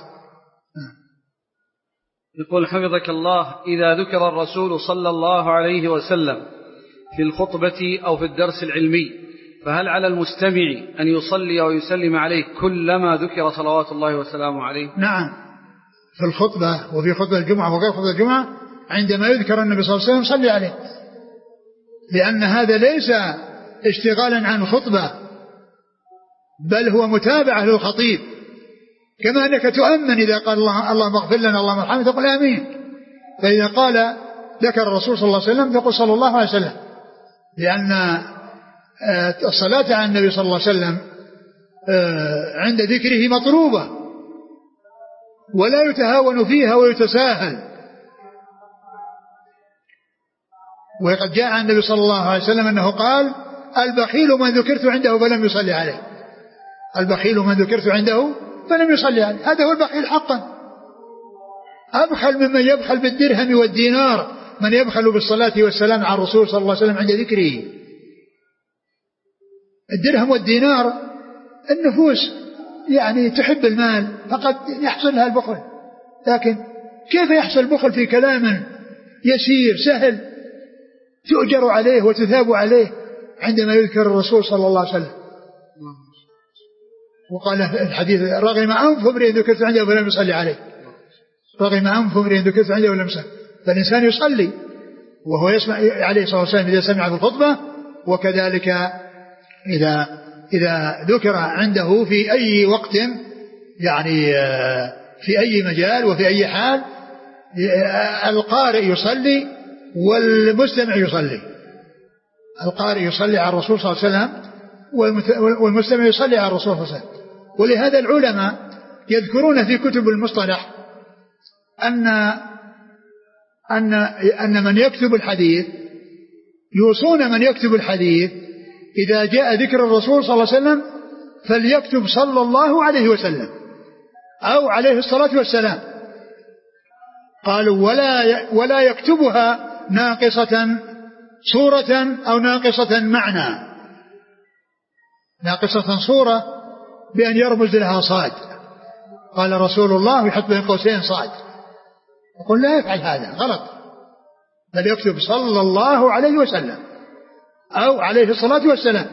[SPEAKER 2] يقول حفظك الله إذا ذكر الرسول صلى الله عليه وسلم في الخطبة أو في الدرس العلمي فهل على المستمع أن يصلي ويسلم عليه كلما ذكر صلوات الله وسلامه عليه؟
[SPEAKER 1] نعم في الخطبة وفي خطبة الجمعة وغير خطبة الجمعة عندما يذكر النبي صلى الله عليه وسلم صلي عليه لأن هذا ليس اشتغالا عن الخطبة بل هو متابعة للخطيب كما أنك تؤمن إذا قال الله اللهم اغفر لنا اللهم ارحمنا تقول آمين. فإذا قال ذكر الرسول صلى الله عليه وسلم تقول صلى الله عليه وسلم لأن الصلاة على النبي صلى الله عليه وسلم عند ذكره مطلوبة ولا يتهاون فيها ويتساهل. وقد جاء عن النبي صلى الله عليه وسلم أنه قال البخيل من ذكرت عنده فلم يصلي عليه البخيل من ذكرت عنده فلم يصلي عليه هذا هو البخيل حقا. أبخل ممن يبخل بالدرهم والدينار من يبخل بالصلاة والسلام على الرسول صلى الله عليه وسلم عند ذكره. الدرهم والدينار النفوس يعني تحب المال فقد يحصل لها البخل لكن كيف يحصل البخل في كلام يسير سهل تؤجر عليه وتثاب عليه عندما يذكر الرسول صلى الله عليه وسلم. وقال في الحديث رغم أنف امرئ ذكرت عنده ولم يصلي عليه رغم أنف امرئ ذكرت عنده ولم يصلي. فالإنسان يصلي وهو يسمع عليه صلى الله عليه وسلم إذا سمع في الخطبة وكذلك إذا إذا ذكر عنده في أي وقت يعني في أي مجال وفي أي حال القارئ يصلي والمستمع يصلي. القارئ يصلي على الرسول صلى الله عليه وسلم والمستمع يصلي على الرسول صلى الله عليه وسلم. ولهذا العلماء يذكرون في كتب المصطلح أن أن أن من يكتب الحديث يوصون من يكتب الحديث إذا جاء ذكر الرسول صلى الله عليه وسلم فليكتب صلى الله عليه وسلم أو عليه الصلاة والسلام. قالوا ولا ولا يكتبها ناقصة صورة أو ناقصة معنى ناقصة صورة بأن يرمز لها صاد قال رسول الله يحط بين قوسين صاد يقول لا يفعل هذا غلط بل يكتب صلى الله عليه وسلم أو عليه الصلاة والسلام.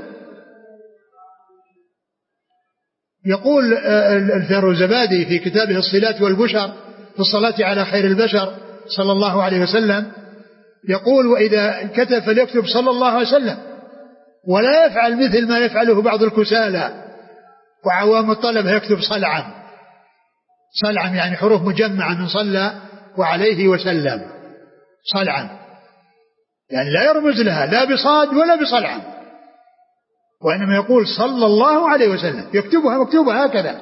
[SPEAKER 1] يقول الفيروزبادي في كتابه الصلات والبشر في الصلاة على خير البشر صلى الله عليه وسلم يقول وإذا كتب فليكتب صلى الله عليه وسلم ولا يفعل مثل ما يفعله بعض الكسالى وعوام الطلبة يكتب صلعا صلعا يعني حروف مجمعة من صلى وعليه وسلم صلعا يعني لا يرمز لها لا بصاد ولا بصلعا وإنما يقول صلى الله عليه وسلم يكتبها مكتوبة هكذا.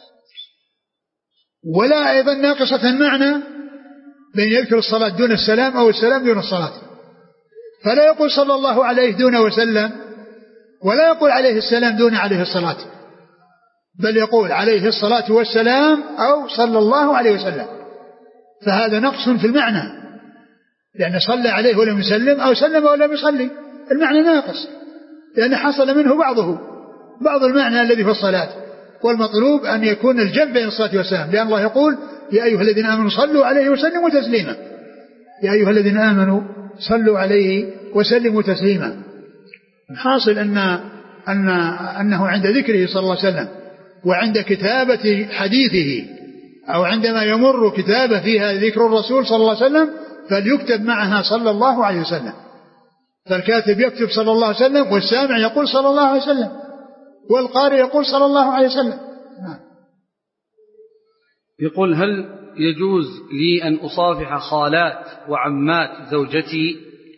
[SPEAKER 1] ولا أيضا ناقصة معنى بين يذكر الصلاة دون السلام أو السلام دون الصلاة فلا يقول صلى الله عليه دون وسلم ولا يقول عليه السلام دون عليه الصلاة بل يقول عليه الصلاة والسلام أو صلى الله عليه وسلم. فهذا نقص في المعنى لأن صلى عليه ولم يسلم أو سلم ولم يصلي المعنى ناقص لأن حصل منه بعضه بعض المعنى الذي في الصلاة. والمطلوب أن يكون الجمع بين الصلاة والسلام لأن الله يقول يا أيها الذين آمنوا صلوا عليه وسلموا تسليما يا أيها الذين آمنوا صلوا عليه وسلموا تسليما. حاصل أن أن أنه عند ذكره صلى الله عليه وسلم وعند كتابة حديثه أو عندما يمر كتابة فيها ذكر الرسول صلى الله عليه وسلم فليكتب معها صلى الله عليه وسلم. فالكاتب يكتب صلى الله عليه وسلم والسامع يقول صلى الله عليه وسلم والقارئ يقول صلى الله عليه وسلم.
[SPEAKER 2] يقول هل يجوز لي أن أصافح خالات وعمات زوجتي؟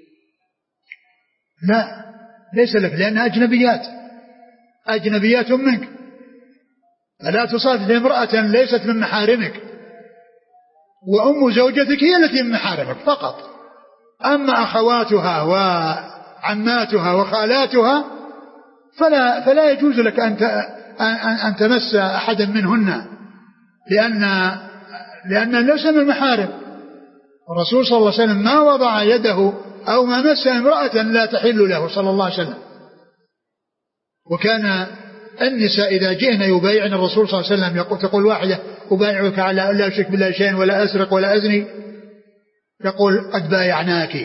[SPEAKER 1] لا، ليس لك، لأنها أجنبيات أجنبيات منك، فلا تصافح امرأة ليست من محارمك، وأم زوجتك هي التي من محارمك فقط. أما أخواتها وعماتها وخالاتها فلا, فلا يجوز لك أن أن تمس أحدا منهن، لأن لأن ليس من المحارم. الرسول صلى الله عليه وسلم ما وضع يده أو ما مس امرأة لا تحل له صلى الله عليه وسلم. وكان النساء إذا جئنا يبايعن الرسول صلى الله عليه وسلم يقول تقول واحدة أبايعك على لا أشرك بالله شيئا ولا أسرق ولا أزني، يقول قد بايعناك،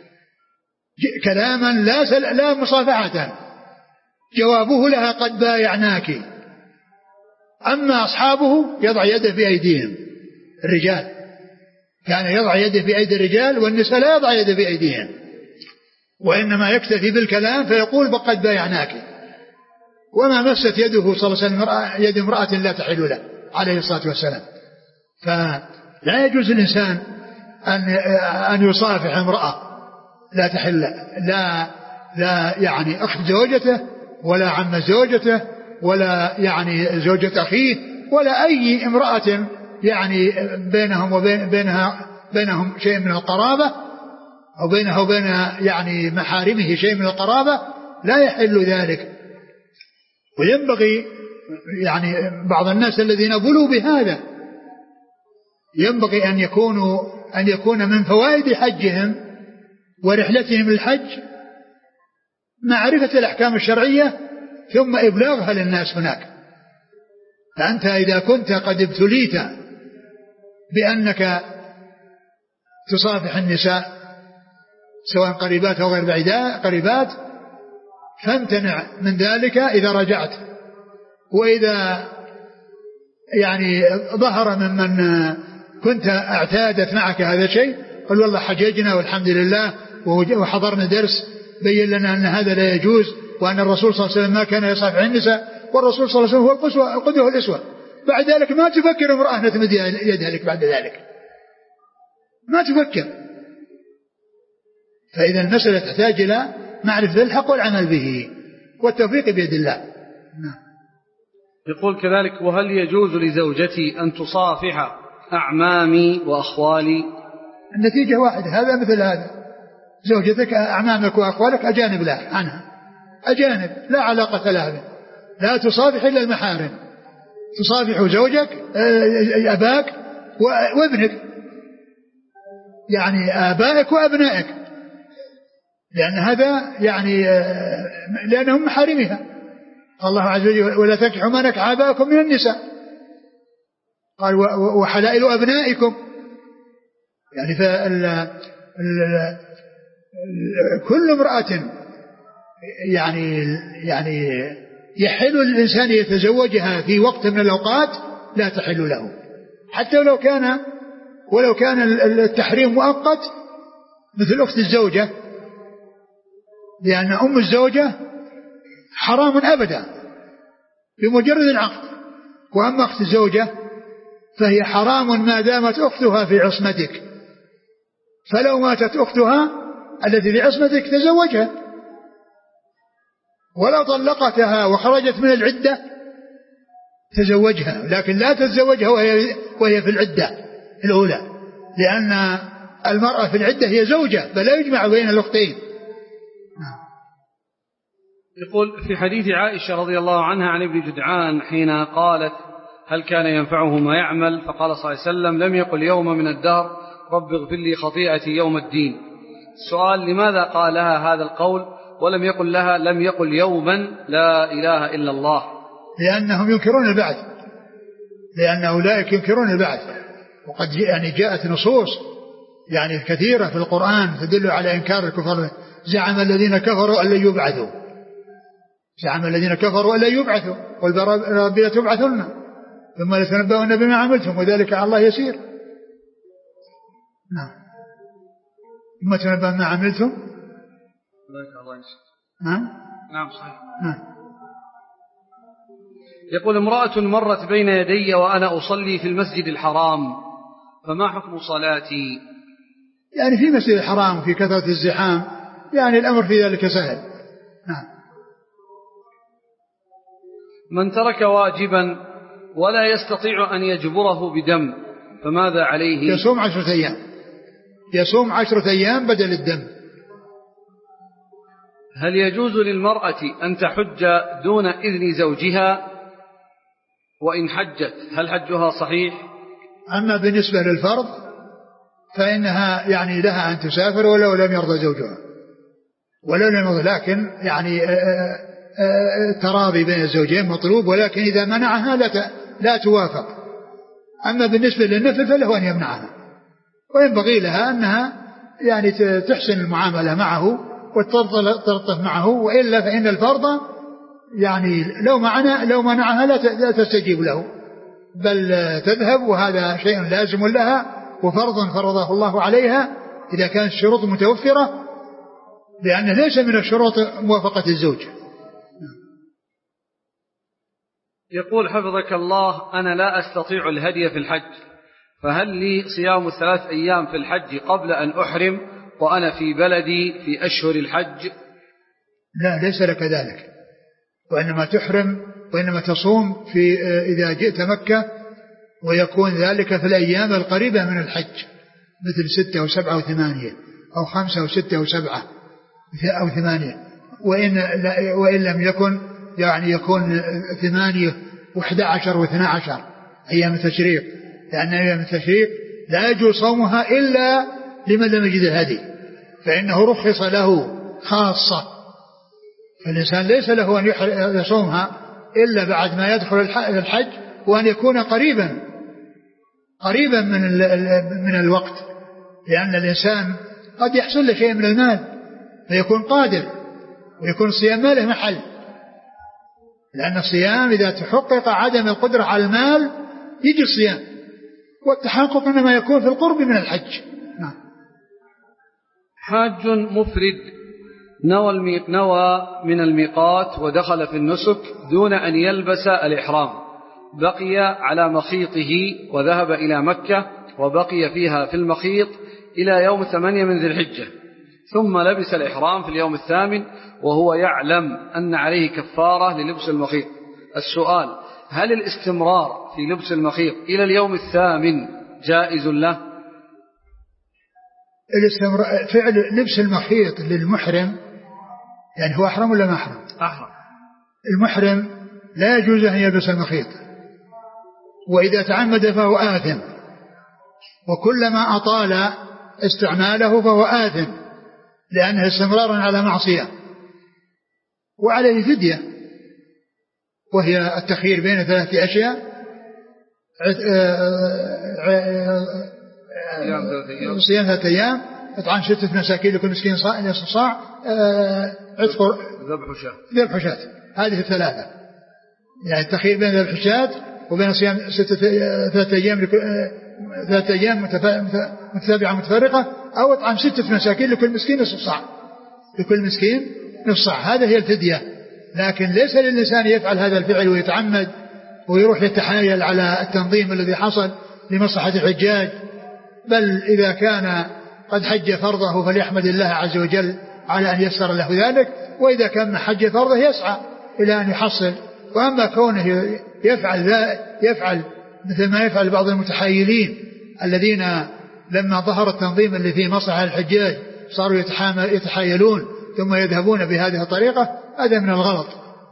[SPEAKER 1] كلاما لا لا مصافحة، جوابه لها قد بايعناك. أما أصحابه يضع يده في أيديهم، الرجال كان يضع يده في أيدي الرجال، والنساء لا يضع يده في أيديهم، وإنما يكتفي بالكلام فيقول قد بايعناك، وما مست يده صلى الله عليه وسلم يد امرأة لا تحل له عليه الصلاة والسلام. فلا يجوز الإنسان أن أن يصافح امرأة لا تحل لا لا يعني أخت زوجته ولا عم زوجته ولا يعني زوجة أخيه ولا أي امرأة يعني بينهم وبين بينها بينهم شيء من القرابة، أو بينها وبين يعني محارمه شيء من القرابة، لا يحل ذلك. وينبغي يعني بعض الناس الذين بلوا بهذا ينبغي أن يكونوا أن يكون من فوائد حجهم ورحلتهم للحج معرفة الأحكام الشرعية ثم إبلاغها للناس هناك. فأنت إذا كنت قد ابتليت بأنك تصافح النساء سواء قريبات أو غير قريبات فامتنع من ذلك إذا رجعت. وإذا يعني ظهر ممن كنت اعتادت معك هذا الشيء قل والله حججنا والحمد لله وحضرنا درس بين لنا أن هذا لا يجوز، وأن الرسول صلى الله عليه وسلم ما كان يصافح النساء، والرسول صلى الله عليه وسلم هو القدوة القدوة الأسوة. بعد ذلك ما تفكر امرأة أن تمد يدها لك، بعد ذلك ما تفكر. فإذا المسألة تحتاج إلى معرفة الحق والعمل به، والتوفيق بيد الله. نعم.
[SPEAKER 2] يقول كذلك وهل يجوز لزوجتي أن تصافح أعمامي وأخوالي؟
[SPEAKER 1] النتيجة واحدة، هذا مثل هذا، زوجتك أعمامك وأخوالك أجانب لا عنها، أجانب لا علاقة لها به، لا تصافح إلا المحارم، تصافح زوجك أباك وابنك، يعني آبائك وأبنائك، لأن هذا يعني لأنهم محارمها. الله عز وجل ولا تنكحوا ما نكح آباءكم من النساء، قال وحلائل أبنائكم، يعني فال كل امرأة يعني يعني يحل للإنسان يتزوجها في وقت من الأوقات لا تحل له، حتى ولو كان ولو كان التحريم مؤقت، مثل أخت الزوجة، لأن أم الزوجة حرام أبدا بمجرد العقد، وأما أخت الزوجة فهي حرام ما دامت أختها في عصمتك، فلو ماتت أختها التي في عصمتك تزوجها، ولو طلقتها وخرجت من العدة تزوجها، لكن لا تتزوجها وهي, وهي في العدة الأولى، لأن المرأة في العدة هي زوجة فلا يجمع بين الأختين.
[SPEAKER 2] يقول في حديث عائشة رضي الله عنها عن ابن جدعان حين قالت هل كان ينفعه ما يعمل، فقال صلى الله عليه وسلم لم يقل يوم من الدهر رب اغفر لي خطيئتي يوم الدين. السؤال لماذا قال لها هذا القول ولم يقل لها لم يقل يوما لا إله إلا الله؟
[SPEAKER 1] لأنهم ينكرون البعث، لأن أولئك ينكرون البعث، وقد يعني جاءت نصوص يعني كثيرة في القرآن تدل على إنكار الكفر. زعم الذين كفروا أن لن يبعثوا زعم الذين كفروا أن لن يبعثوا قل بربي لتبعثن ثم لتنبؤن بما عملتم وذلك على الله يسير. نعم. ثم تنبؤن بما عملتم
[SPEAKER 2] ذلك الله يسير.
[SPEAKER 1] نعم
[SPEAKER 2] نعم صحيح.
[SPEAKER 1] نعم.
[SPEAKER 2] يقول امرأة مرت بين يدي وأنا أصلي في المسجد الحرام فما حكم صلاتي؟
[SPEAKER 1] يعني في مسجد الحرام في كثرة الزحام يعني الأمر في ذلك سهل. نعم.
[SPEAKER 2] من ترك واجبا ولا يستطيع أن يجبره بدم فماذا عليه؟
[SPEAKER 1] يصوم عشرة أيام يصوم عشرة أيام بدل الدم.
[SPEAKER 2] هل يجوز للمرأة أن تحج دون إذن زوجها؟ وإن حجت هل حجها صحيح؟
[SPEAKER 1] أما بالنسبة للفرض فإنها يعني لها أن تسافر ولو لم يرضى زوجها ولو لم يرضى، لكن يعني التراضي بين الزوجين مطلوب، ولكن إذا منعها لا لا توافق. أما بالنسبة للنفل فله أن يمنعها، وينبغي لها أنها يعني تحسن المعاملة معه وتلطف معه، وإلا فإن الفرض يعني لو منع لو منعها لا تستجيب له بل تذهب، وهذا شيء لازم لها وفرض فرضه الله عليها إذا كانت الشروط متوفرة، لأنه ليس من الشروط موافقة الزوج.
[SPEAKER 2] يقول حفظك الله أنا لا أستطيع الهدي في الحج، فهل لي صيام ثلاث أيام في الحج قبل أن أحرم وأنا في بلدي في أشهر الحج؟
[SPEAKER 1] لا، ليس لك ذلك، وإنما تحرم وإنما تصوم في إذا جئت مكة، ويكون ذلك في الأيام القريبة من الحج مثل ستة وسبعة وثمانية أو خمسة وستة وسبعة أو ثمانية، وإن, وإن لم يكن يعني يكون ثمانية وإحدى عشر واثنى عشر أيام التشريق، لأن أيام التشريق لا يجوز صومها إلا لمن لم يجد الهدي، فإنه رخص له خاصة، فالإنسان ليس له أن يصومها إلا بعد ما يدخل الحج، وأن يكون قريبا قريبا من من الوقت، لأن الإنسان قد يحصل له شيء من المال فيكون قادر ويكون الصيام ما له محل، لأن الصيام إذا تحقق عدم القدرة على المال يجي الصيام، والتحقق إنما يكون في القرب من الحج. نعم.
[SPEAKER 2] حاج مفرد نوى, نوى من الميقات ودخل في النسك دون أن يلبس الإحرام، بقي على مخيطه وذهب إلى مكة وبقي فيها في المخيط إلى يوم ثمانية من ذي الحجة، ثم لبس الإحرام في اليوم الثامن وهو يعلم أن عليه كفارة للبس المخيط. السؤال: هل الاستمرار في لبس المخيط إلى اليوم الثامن جائز له؟
[SPEAKER 1] الاستمرار فعل لبس المخيط للمحرم يعني هو أحرم ولا ما أحرم؟
[SPEAKER 2] أحرم.
[SPEAKER 1] المحرم لا يجوز أن يلبس المخيط، وإذا تعمد فهو آثم، وكلما أطال استعماله فهو آثم، لأنه استمرارا على معصية، وعليه فدية، وهي التخيير بين ثلاثة أشياء: صيام ثلاثة أيام، إطعام ستة مساكين لكل مسكين نصف صاع، عتق
[SPEAKER 2] ذبح شاة
[SPEAKER 1] ذبح شاة هذه الثلاثة، يعني التخيير بين ذبح شاة وبين صيام ستة ثلاثة أيام لكل ثلاثة أيام متتابعة متفرقة، أو إطعام ستة مساكين لكل مسكين نصف صاع لكل مسكين نصف صاع، هذا هي الفدية. لكن ليس للإنسان يفعل هذا الفعل ويتعمد ويروح يتحايل على التنظيم الذي حصل لمصلحة الحجاج، بل إذا كان قد حج فرضه فليحمد الله عز وجل على أن يسر له ذلك، وإذا كان حج فرضه يسعى إلى أن يحصل. وأما كونه يفعل يفعل مثل ما يفعل بعض المتحايلين الذين لما ظهر التنظيم اللي فيه مصلحة الحجاج صاروا يتحايلون ثم يذهبون بهذه الطريقة، هذا من الغلط.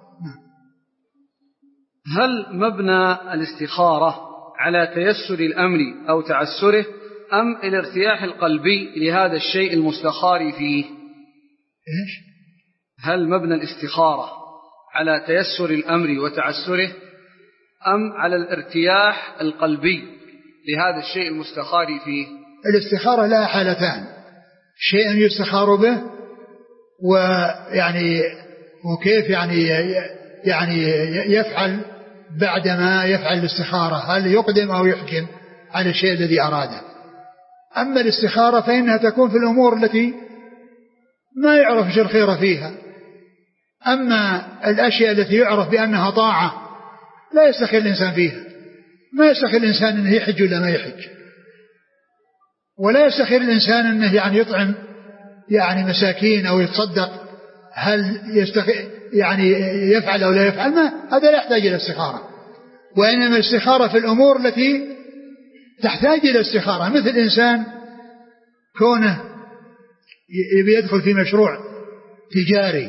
[SPEAKER 2] هل مبنى الاستخارة على تيسر الأمر أو تعسره، أم الارتياح القلبي لهذا الشيء المستخار فيه؟
[SPEAKER 1] إيش؟
[SPEAKER 2] هل مبنى الاستخارة على تيسر الأمر وتعسره، أم على الارتياح القلبي لهذا الشيء المستخار فيه؟
[SPEAKER 1] الاستخارة لها حالتان: شيء يستخار به، ويعني وكيف يعني يعني يفعل بعدما يفعل الاستخارة، هل يقدم أو يحكم على الشيء الذي أراده. أما الاستخارة فإنها تكون في الأمور التي ما يعرف الخير فيها، أما الأشياء التي يعرف بأنها طاعة لا يستخير الإنسان فيها. ما يستخير الإنسان أنه يحج ولا ما يحج، ولا يستخير الإنسان أنه يعني يطعم يعني مساكين أو يتصدق، هل يستخير يعني يفعل أو لا يفعل، ما هذا لا يحتاج إلى استخارة. وإنما الاستخارة في الأمور التي تحتاج إلى استخارة، مثل إنسان كونه يبي يدخل في مشروع تجاري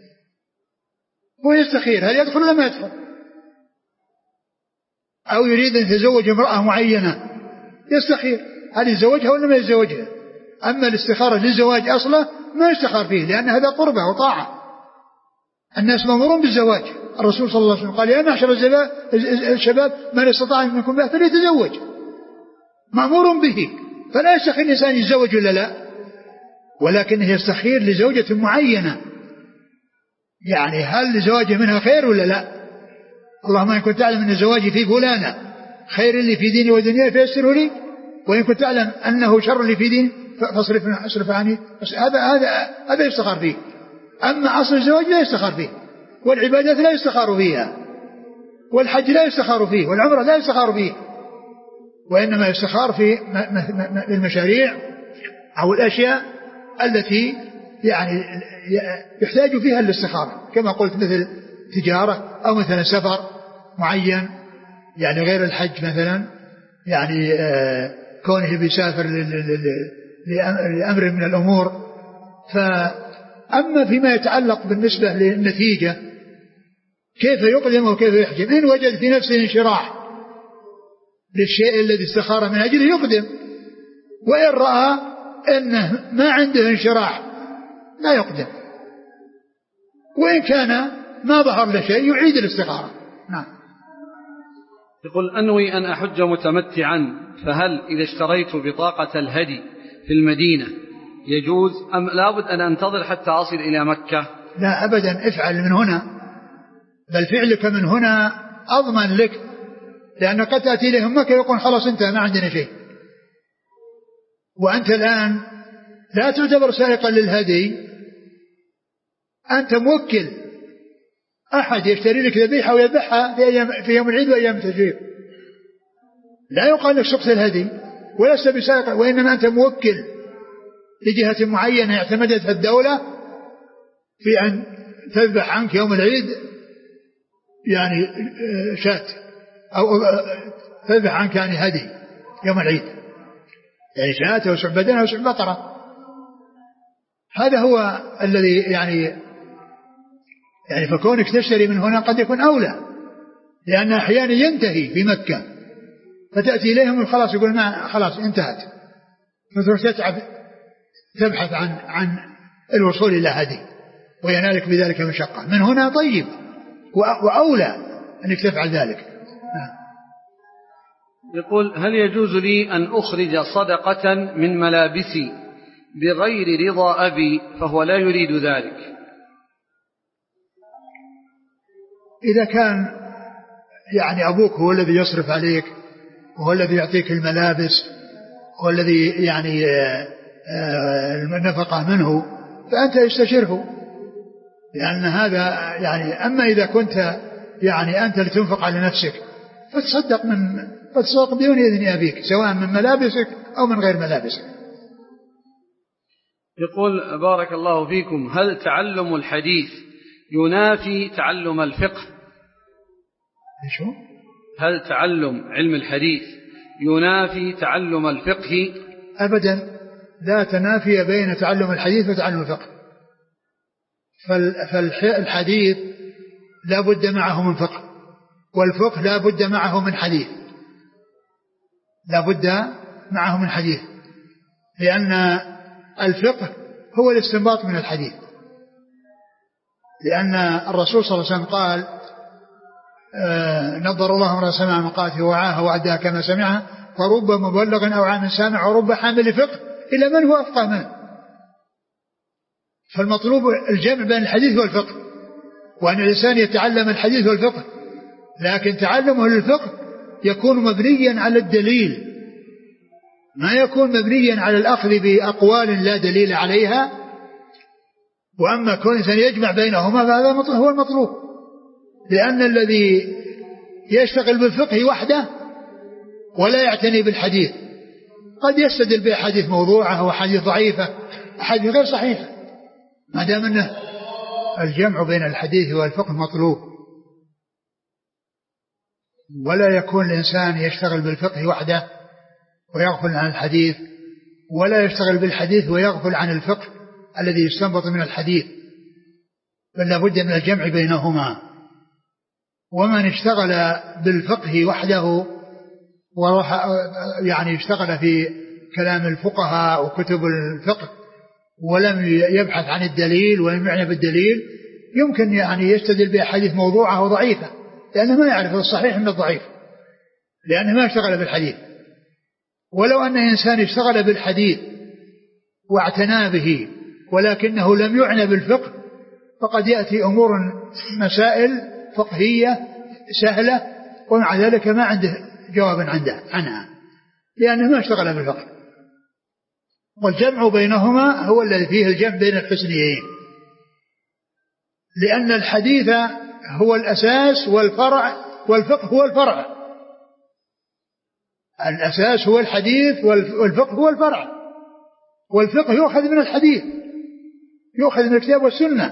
[SPEAKER 1] هو يستخير هل يدخل ولا ما يدخل، أو يريد أن يتزوج امرأة معينة يستخير هل يتزوجها ولا ما يتزوجها. أما الاستخارة للزواج أصلا ما يستخار فيه، لأن هذا قربة وطاعة. الناس مأمورون بالزواج، الرسول صلى الله عليه وسلم قال يا معشر الشباب من استطاع منكم بأس فليتزوج، مأمور به. فلا يستخير الإنسان يتزوج ولا لا، ولكنه يستخير لزوجة معينة، يعني هل لزواجه منها خير ولا لا. اللهم إن كنت تعلم أن زواجي في فلانة خير لي في ديني ودنياي فيسره لي، وإن كنت تعلم أنه شر لي في ديني فاصرف اصرف عني. هذا هذا هذا يستخار فيه. أما أصل الزواج لا يستخار فيه، والعبادات لا يستخار فيها، والحج لا يستخار فيه، والعمرة لا يستخار فيه، وإنما يستخار في المشاريع أو الأشياء التي يعني يحتاج فيها الاستخارة، كما قلت مثل تجارة أو مثلا سفر معين يعني غير الحج مثلا، يعني كونه بيسافر لأمر من الأمور. فأما فيما يتعلق بالنسبة للنتيجة كيف يقدم وكيف يحجم، إن وجد في نفسه انشراح للشيء الذي استخار من أجله يقدم، وإن رأى أنه ما عنده انشراح لا يقدم، وإن كان ما ظهر له شيء يعيد الاستخارة. نعم.
[SPEAKER 2] يقول أنوي أن أحج متمتعا، فهل إذا اشتريت بطاقة الهدي في المدينة يجوز أم لابد أن أنتظر حتى أصل إلى مكة؟
[SPEAKER 1] لا أبدا، افعل من هنا، بل فعلك من هنا أضمن لك، لأن قد تأتي لهم مكة يقول خلاص انت ما عندنا شيء، وأنت الآن لا تعتبر سائقا للهدي، أنت موكل أحد يشتري لك ذبيحة ويذبحها في, أيام في يوم العيد وأيام التشريق، لا يقال لك سقط الهدي ولست بسائق، وإنما أنت موكل لجهة معينة اعتمدتها الدولة في أن تذبح عنك يوم العيد يعني شاة، أو تذبح عنك يعني هدي يوم العيد، يعني شاة أو سبع بدن أو سبع بقرة. هذا هو الذي يعني يعني فكونك تشتري من هنا قد يكون أولى، لأن أحيانا ينتهي في مكة فتأتي إليهم خلاص يقول ما خلاص انتهت، فتروح تتعب تبحث عن عن الوصول إلى هدي وينالك بذلك مشقة. من هنا طيب وأولى أنك تفعل ذلك.
[SPEAKER 2] يقول هل يجوز لي أن أخرج صدقة من ملابسي بغير رضا أبي فهو لا يريد ذلك؟
[SPEAKER 1] إذا كان يعني أبوك هو الذي يصرف عليك وهو الذي يعطيك الملابس هو الذي يعني النفقة منه فأنت استشره، لأن هذا يعني. أما إذا كنت يعني أنت لتنفق على نفسك فتصدق من فتصدق بدون إذن أبيك سواء من ملابسك أو من غير ملابسك.
[SPEAKER 2] يقول بارك الله فيكم هل تعلم الحديث ينافي تعلم الفقه؟
[SPEAKER 1] شو؟
[SPEAKER 2] هل تعلم علم الحديث ينافي تعلم الفقه؟
[SPEAKER 1] أبدا، لا تنافي بين تعلم الحديث وتعلم الفقه. فالحديث لا بد معه من فقه، والفقه لا بد معه من حديث، لا بد معه من حديث، لأن الفقه هو الاستنباط من الحديث، لأن الرسول صلى الله عليه وسلم قال آه نظر الله امرأ سمع مقاته ووعاها وعدها كما سمعها ورب مبلغ أو عام سامع ورب حامل فقه إلى من هو أفقه منه. فالمطلوب الجمع بين الحديث والفقه، وأن الإنسان يتعلم الحديث والفقه، لكن تعلمه للفقه يكون مبنيا على الدليل، ما يكون مبنيا على الأخذ بأقوال لا دليل عليها. وأما كون الإنسان يجمع بينهما فهذا هو المطلوب، لأن الذي يشتغل بالفقه وحده ولا يعتني بالحديث. قد يستدل بأحاديث موضوعة وأحاديث ضعيفة، أحاديث غير صحيحة، ما دام أنه الجمع بين الحديث والفقه مطلوب. ولا يكون الإنسان يشتغل بالفقه وحده ويغفل عن الحديث، ولا يشتغل بالحديث ويغفل عن الفقه الذي يستنبط من الحديث، بل لابد من الجمع بينهما. ومن اشتغل بالفقه وحده وراح يعني اشتغل في كلام الفقهاء وكتب الفقه ولم يبحث عن الدليل ولم يعنى بالدليل، يمكن يعني يستدل بأحاديث موضوعة وضعيفة، لأنه ما يعرف الصحيح من الضعيف، لأنه ما اشتغل بالحديث. ولو أن إنسان اشتغل بالحديث واعتنى به ولكنه لم يعنى بالفقه، فقد يأتي أمور مسائل فقهية سهلة ومع ذلك ما عنده جواب عنده عنها، لأنه ما اشتغل بالفقه. والجمع بينهما هو الذي فيه الجمع بين الحسنيين، لأن الحديث هو الأساس والفرع والفقه هو الفرع. الأساس هو الحديث والفقه هو الفرع، والفقه يؤخذ من الحديث، يؤخذ من الكتاب والسنة.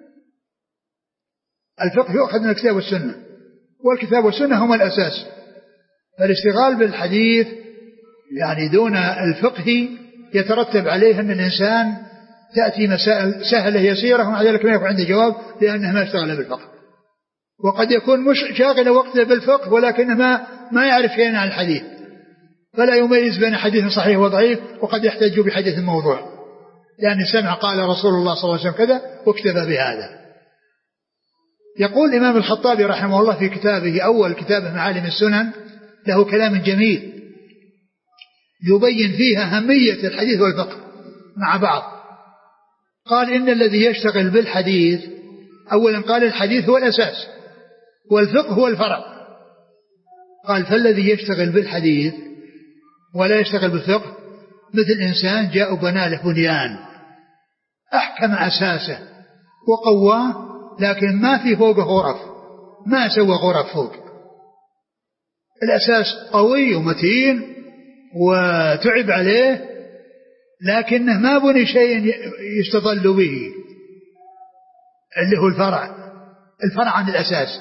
[SPEAKER 1] الفقه يؤخذ من الكتاب والسنة، والكتاب والسنة هما الأساس. فالاشتغال بالحديث يعني دون الفقه يترتب عليه أن الإنسان تأتي مسائل سهلة يسيرة ومع ذلك ما يكون عنده جواب لأنه ما اشتغل بالفقه. وقد يكون مش شاغل وقته بالفقه ولكنه ما, ما يعرف شيئا عن الحديث، فلا يميز بين حديث صحيح وضعيف، وقد يحتج بحديث موضوع يعني سمع قال رسول الله صلى الله عليه وسلم كذا واكتفى بهذا. يقول الإمام الخطابي رحمه الله في كتابه أول كتابه معالم السنن له كلام جميل يبين فيها أهمية الحديث والفقه مع بعض. قال إن الذي يشتغل بالحديث، أولا قال الحديث هو الأساس والفقه هو الفرع. قال فالذي يشتغل بالحديث ولا يشتغل بالفقه مثل إنسان جاء بنى له بنيان أحكم أساسه وقواه، لكن ما في فوقه غرف، ما سوى غرف فوق. الأساس قوي ومتين وتعب عليه، لكنه ما بني شيء يستظل به اللي هو الفرع، الفرع عن الأساس.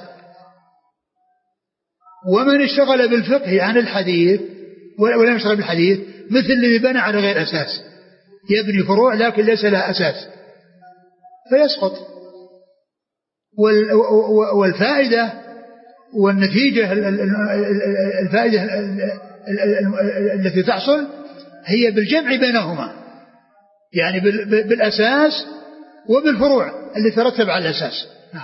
[SPEAKER 1] ومن اشتغل بالفقه عن الحديث ولم يشتغل بالحديث مثل اللي بنى على غير أساس، يبني فروع لكن ليس لها أساس فيسقط. والفائدة والنتيجة الفائدة التي تحصل هي بالجمع بينهما، يعني بالأساس وبالفروع اللي ترتب على الأساس. نعم.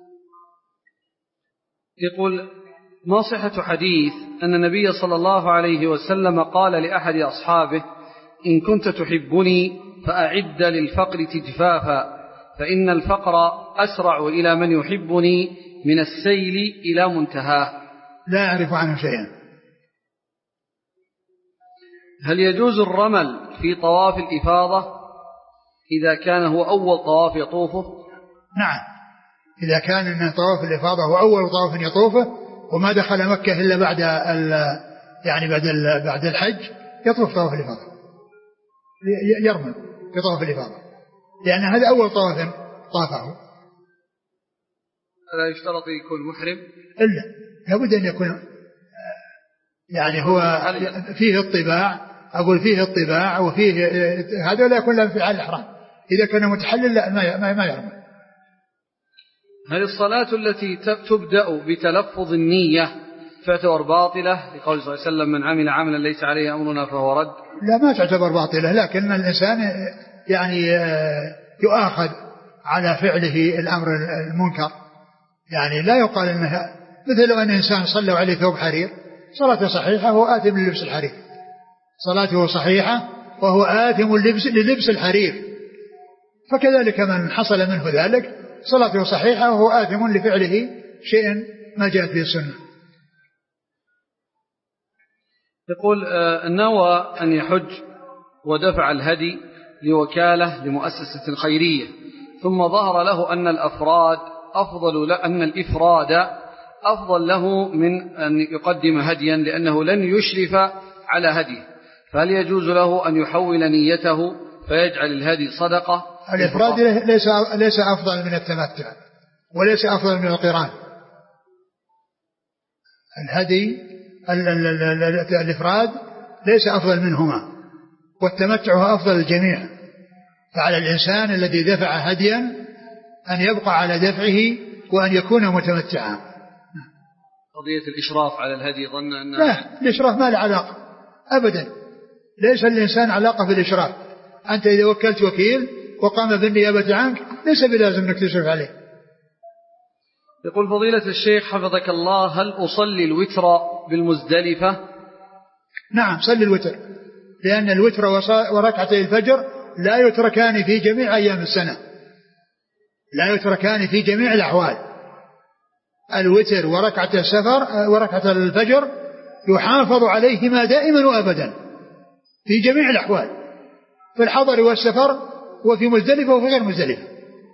[SPEAKER 2] يقول ما صحة حديث أن النبي صلى الله عليه وسلم قال لأحد أصحابه إن كنت تحبني فأعد للفقر تجفافا فإن الفقر أسرع إلى من يحبني من السيل إلى منتهاه؟
[SPEAKER 1] لا أعرف عنه شيئا.
[SPEAKER 2] هل يجوز الرمل في طواف الإفاضة إذا كان هو أول طواف يطوفه؟
[SPEAKER 1] نعم، إذا كان إن طواف الإفاضة هو أول طواف يطوفه وما دخل مكة إلا بعد يعني بعد بعد الحج يطوف طواف الإفاضة، يرمل في طواف الإفاضة، لأن هذا أول طواف طافه.
[SPEAKER 2] لا يشترط يكون محرم
[SPEAKER 1] إلا لابد أن يكون يعني هو فيه الطباع، أقول فيه الطباع وفيه هذا لا يكون له في حال الإحرام. إذا كان متحلل لا ما ما يرمل.
[SPEAKER 2] هل الصلاة التي تبدأ بتلفظ النية تعتبر باطلة لقول صلى الله عليه وسلم من عمل عملا ليس عليه أمرنا فهو رد؟
[SPEAKER 1] لا ما تعتبر باطلة، لكن الإنسان يعني يؤاخذ على فعله الأمر المنكر، يعني لا يقال إنها مثل لو أن إنسان صلى عليه ثوب حرير صلاته صحيحة وهو آثم للبس الحرير، صلاته صحيحة وهو آثم للبس الحرير، فكذلك من حصل منه ذلك صلاته صحيحة وهو آثم لفعله شيئا ما جاءت به السنة.
[SPEAKER 2] يقول نوى أن يحج ودفع الهدي لوكالة لمؤسسة خيرية، ثم ظهر له أن الأفراد أفضل أن الإفراد أفضل له من أن يقدم هديا لأنه لن يشرف على هديه، فهل يجوز له أن يحول نيته فيجعل الهدي صدقة؟
[SPEAKER 1] الإفراد ليس ليس أفضل من التمتع وليس أفضل من القران. الهدي الإفراد ليس أفضل منهما، والتمتع هو أفضل الجميع. فعلى الإنسان الذي دفع هديا أن يبقى على دفعه وأن يكون متمتعا.
[SPEAKER 2] قضية الإشراف على الهدي ظن أن
[SPEAKER 1] لا، الإشراف ما له علاقة أبدا، ليس الإنسان علاقة في الإشراف. أنت إذا وكلت وكيل وقام بالنيابة عنك ليس بلازم أنك تشرف عليه.
[SPEAKER 2] يقول فضيلة الشيخ حفظك الله: هل أصلي الوتر بالمزدلفة؟
[SPEAKER 1] نعم، صلي الوتر، لأن الوتر وركعتي الفجر لا يتركان في جميع أيام السنة، لا يتركان في جميع الأحوال. الوتر وركعة السفر وركعة الفجر يحافظ عليهما دائما وأبدا في جميع الأحوال، في الحضر والسفر وفي مزدلفة وفي غير مزدلفة.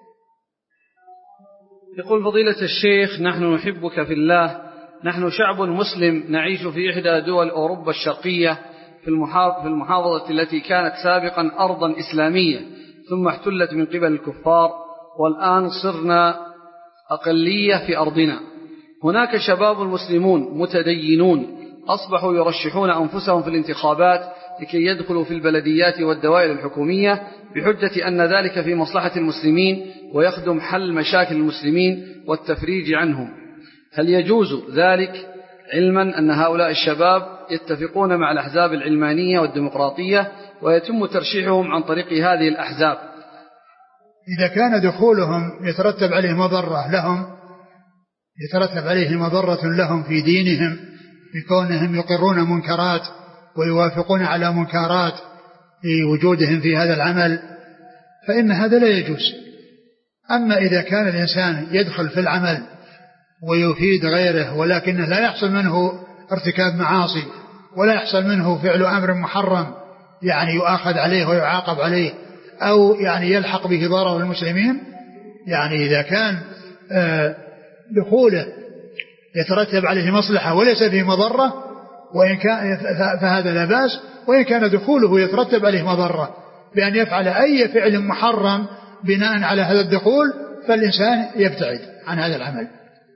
[SPEAKER 2] يقول فضيلة الشيخ: نحن نحبك في الله، نحن شعب مسلم نعيش في إحدى دول أوروبا الشرقية في المحافظة التي كانت سابقا أرضا إسلامية ثم احتلت من قبل الكفار، والآن صرنا أقلية في أرضنا. هناك شباب مسلمون متدينون أصبحوا يرشحون أنفسهم في الانتخابات لكي يدخلوا في البلديات والدوائر الحكومية بحجة أن ذلك في مصلحة المسلمين ويخدم حل مشاكل المسلمين والتفريج عنهم. هل يجوز ذلك علما أن هؤلاء الشباب يتفقون مع الأحزاب العلمانية والديمقراطية ويتم ترشيحهم عن طريق هذه الأحزاب؟
[SPEAKER 1] إذا كان دخولهم يترتب عليه مضرة لهم، يترتب عليه مضرة لهم في دينهم بكونهم يقرون منكرات ويوافقون على منكرات في وجودهم في هذا العمل، فإن هذا لا يجوز. أما إذا كان الإنسان يدخل في العمل ويفيد غيره ولكنه لا يحصل منه ارتكاب معاصي ولا يحصل منه فعل أمر محرم يعني يؤاخذ عليه ويعاقب عليه أو يعني يلحق به ضرر المسلمين، يعني إذا كان دخوله يترتب عليه مصلحة وليس فيه مضرة وإن كان فهذا لا بأس، وإن كان دخوله يترتب عليه مضرة بأن يفعل أي فعل محرم بناء على هذا الدخول فالإنسان يبتعد عن هذا العمل.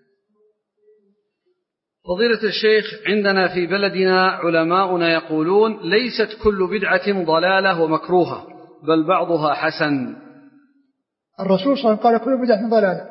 [SPEAKER 2] فضيلة الشيخ: عندنا في بلدنا علماؤنا يقولون ليست كل بدعة ضلالة ومكروهة بل بعضها حسن.
[SPEAKER 1] الرسول صلى الله عليه وسلم قال كل بدعة ضلالة.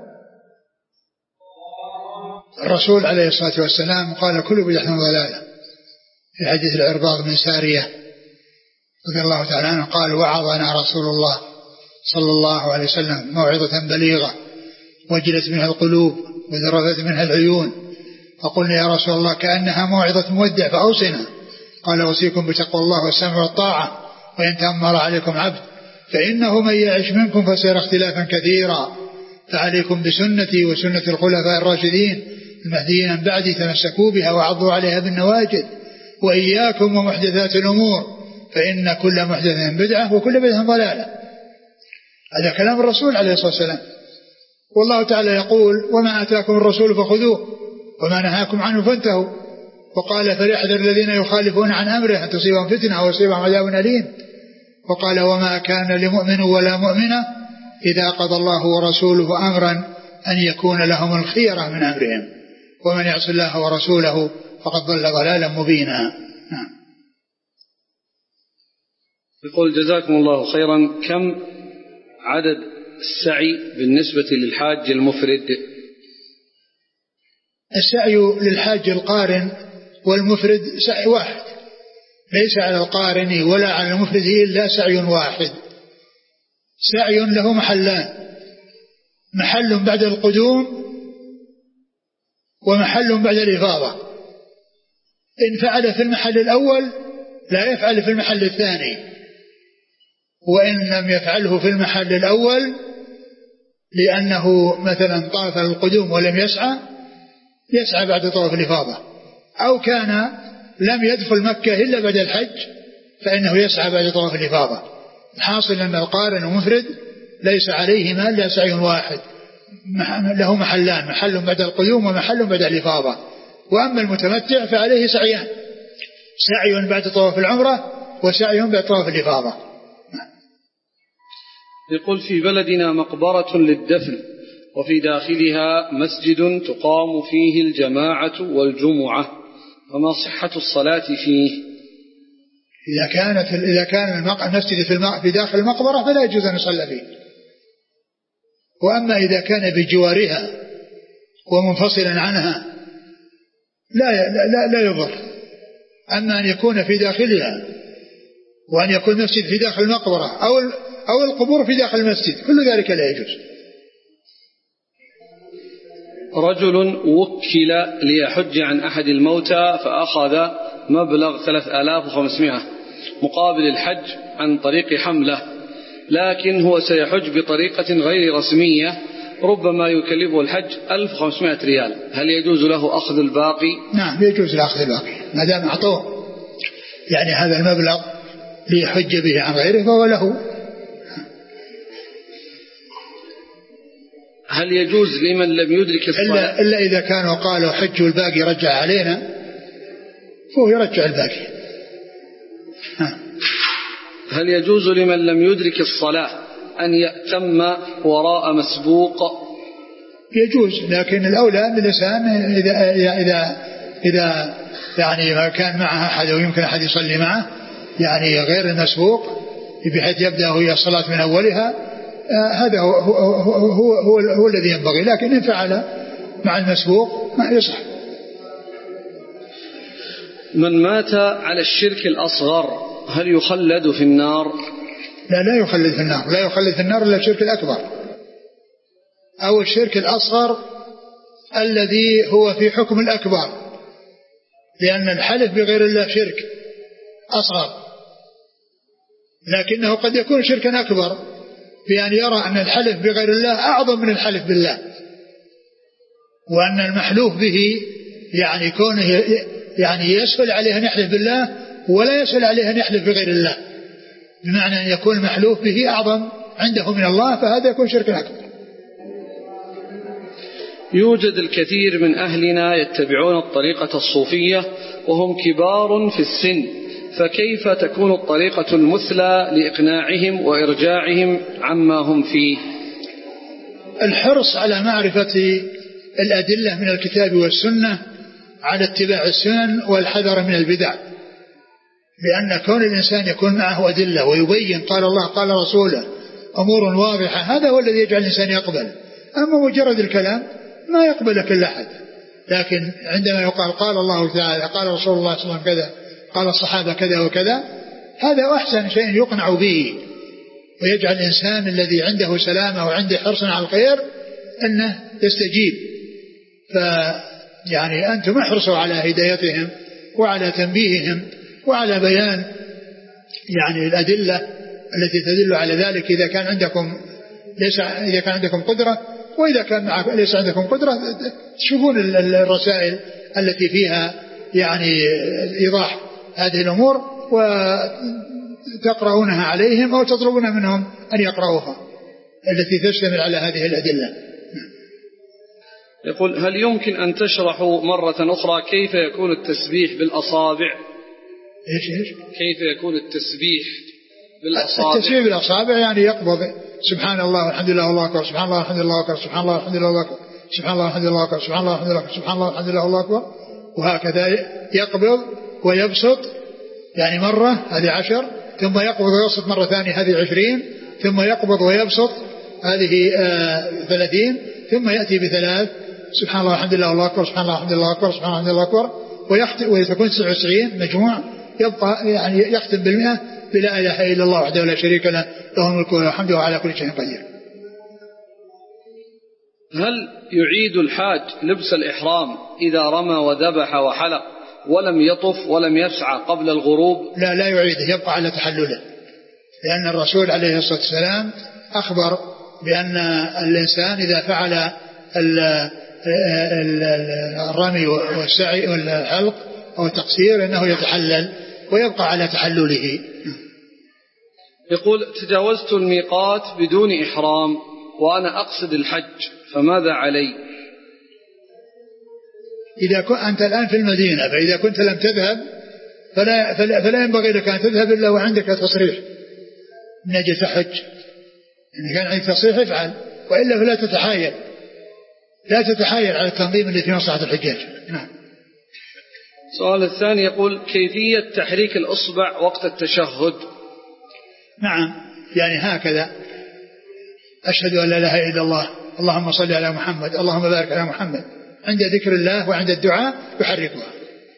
[SPEAKER 1] الرسول عليه الصلاة والسلام قال كل بدعة ضلالة في حديث العرباض بن سارية رضي الله تعالى عنه قال: وعظنا رسول الله صلى الله عليه وسلم موعظة بليغة وجلت منها القلوب وذرفت منها العيون، فقلنا يا رسول الله كأنها موعظة مودع فأوصنا. قال: أوصيكم بتقوى الله والسمع والطاعة وإن تأمر عليكم عبد فإنه من يعش منكم فسيرى اختلافا كثيرا، فعليكم بسنتي وسنة الخلفاء الراشدين المهديين من بعدي تمسكوا بها وعضوا عليها بالنواجذ، وإياكم ومحدثات الأمور فإن كل محدثة بدعة وكل بدعة ضلالة. هذا كلام الرسول عليه الصلاة والسلام. والله تعالى يقول: وما آتاكم الرسول فخذوه وما نهاكم عنه فانتهوا. وقال: فليحذر الذين يخالفون عن أمره أن تصيبهم فتنة أو يصيبهم عذاب أليم. وقال: وما كان لمؤمن ولا مؤمنة إذا قضى الله ورسوله أمرا أن يكون لهم الخيرة من أمرهم ومن يعص الله ورسوله فقد ضل ضلالا مبينا. نعم.
[SPEAKER 2] يقول: جزاكم الله خيرا، كم عدد السعي بالنسبة للحاج المفرد؟
[SPEAKER 1] السعي للحاج القارن والمفرد سعي واحد، ليس على القارن ولا على المفرد إلا سعي واحد. سعي له محلان: محل بعد القدوم ومحل بعد الإفاضة. إن فعل في المحل الأول لا يفعل في المحل الثاني، وإن لم يفعله في المحل الأول لأنه مثلا طاف القدوم ولم يسعى يسعى بعد طواف الإفاضة، أو كان لم يدخل مكة إلا بعد الحج فإنه يسعى بعد طواف الإفاضة. الحاصل أن القارن ومفرد ليس عليهما إلا سعي واحد، له محلان، محل بعد القدوم ومحل بعد الإفاضة. وأما المتمتع فعليه سعيان، سعي بعد طواف العمرة وسعي بعد طواف الإفاضة.
[SPEAKER 2] يقول في بلدنا مقبرة للدفن وفي داخلها مسجد تقام فيه الجماعة والجمعة، فما صحة الصلاة فيه؟
[SPEAKER 1] إذا كانت إذا كان المسجد في, في داخل المقبرة فلا يجوز أن يصلى فيه. وأما إذا كان بجوارها ومنفصلا عنها لا لا لا يضر. أما أن يكون في داخلها وأن يكون المسجد في داخل المقبرة أو أو القبور في داخل المسجد كل ذلك لا يجوز.
[SPEAKER 2] رجل وكل ليحج عن أحد الموتى فأخذ مبلغ ثلاثة آلاف وخمسمائة مقابل الحج عن طريق حملة، لكن هو سيحج بطريقة غير رسمية ربما يكلفه الحج ألف وخمسمائة ريال، هل يجوز له أخذ الباقي؟
[SPEAKER 1] نعم يجوز له أخذ الباقي ما دام أعطوه يعني هذا المبلغ ليحج به عن غيره فهو له.
[SPEAKER 2] هل يجوز لمن لم يدرك الصلاة
[SPEAKER 1] إلا, إلا إذا كانوا قالوا حج الباقي رجع علينا فهو يرجع الباقي. ها.
[SPEAKER 2] هل يجوز لمن لم يدرك الصلاة أن يأتم وراء مسبوق؟
[SPEAKER 1] يجوز، لكن الأولى أن الإنسان إذا, إذا, إذا يعني ما كان معه أحد ويمكن أحد يصلي معه يعني غير المسبوق بحيث يبدأ هي الصلاة من أولها، هذا هو, هو, هو, هو, هو, هو الذي ينبغي. لكن إن فعل مع المسبوق ما يصح.
[SPEAKER 2] من مات على الشرك الأصغر هل يخلد في النار؟
[SPEAKER 1] لا لا يخلد في النار، لا يخلد في النار إلا الشرك الأكبر أو الشرك الأصغر الذي هو في حكم الأكبر، لأن الحلف بغير الله شرك أصغر، لكنه قد يكون شركا أكبر بأن يرى أن الحلف بغير الله أعظم من الحلف بالله، وأن المحلوف به يعني كونه يعني يسهل عليه أن يحلف بالله ولا يسهل عليه أن يحلف بغير الله، بمعنى أن يكون المحلوف به أعظم عنده من الله، فهذا يكون شركا أكبر.
[SPEAKER 2] يوجد الكثير من أهلنا يتبعون الطريقة الصوفية وهم كبار في السن، فكيف تكون الطريقة المثلى لإقناعهم وإرجاعهم عما هم فيه؟
[SPEAKER 1] الحرص على معرفة الأدلة من الكتاب والسنة على اتباع السنن والحذر من البدع، لأن كون الإنسان يكون معه أدلة ويبين قال الله قال رسوله أمور واضحة هذا هو الذي يجعل الإنسان يقبل. أما مجرد الكلام ما يقبل كل أحد، لكن عندما يقال قال الله تعالى قال رسول الله صلى الله عليه وسلم كذا قال الصحابة كذا وكذا هذا أحسن شيء يقنع به ويجعل الإنسان الذي عنده سلامة وعنده حرص على الخير أنه يستجيب. فيعني أنتم احرصوا على هدايتهم وعلى تنبيههم وعلى بيان يعني الأدلة التي تدل على ذلك إذا كان عندكم ليس إذا كان عندكم قدرة، وإذا كان ليس عندكم قدرة تشوفون الرسائل التي فيها يعني إيضاح هذه الأمور وتقرؤونها عليهم أو تطلبون منهم أن يقرؤوها التي تشتمل على هذه الأدلة.
[SPEAKER 2] يقول هل يمكن أن تشرحوا مرة أخرى كيف يكون التسبيح بالأصابع؟
[SPEAKER 1] إيش إيش؟
[SPEAKER 2] كيف يكون التسبيح بالأصابع؟
[SPEAKER 1] التسبيح بالأصابع يعني يقبض سبحان الله والحمد لله والله أكبر سبحان الله والحمد لله أكبر سبحان الله والحمد لله أكبر سبحان الله والحمد لله أكبر سبحان الله والحمد لله سبحان الله والحمد لله الله أكبر، وهكذا يقبض ويبسط يعني مرة هذه عشر، ثم يقبض ويبسط مرة ثانية هذه عشرين، ثم يقبض ويبسط هذه آه ثلاثين، ثم يأتي بثلاث سبحان الله والحمد لله الله أكبر سبحان الله والحمد لله أكبر سبحان الله والحمد لله أكبر، ويختم ويكون تسعة وتسعين مجموع، يبقى يعني يختم بالمئة بلا إله إلا الله وحده لا شريك له له الملك وله الحمد وعلى كل شيء قدير.
[SPEAKER 2] هل يعيد الحاج لبس الإحرام إذا رمى وذبح وحلق ولم يطف ولم يسعى قبل الغروب؟
[SPEAKER 1] لا لا يعيده، يبقى على تحلله، لأن الرسول عليه الصلاة والسلام أخبر بأن الإنسان إذا فعل الرمي والسعي والحلق أو التقصير أنه يتحلل ويبقى على تحلله.
[SPEAKER 2] يقول تجاوزت الميقات بدون إحرام وأنا أقصد الحج فماذا علي؟
[SPEAKER 1] إذا كنت أنت الآن في المدينة، فإذا كنت لم تذهب فلا, فلا, فلا ينبغي لك أن تذهب إلا وعندك تصريح من أجل تحج. إن كان عندك تصريح افعل، وإلا فلا تتحايل لا تتحايل على التنظيم اللي في مصلحة الحجاج. نعم.
[SPEAKER 2] السؤال الثاني يقول: كيفية تحريك الأصبع وقت التشهد؟
[SPEAKER 1] نعم، يعني هكذا: أشهد أن لا إله إلا الله، اللهم صل على محمد، اللهم بارك على محمد، عند ذكر الله وعند الدعاء يحركها.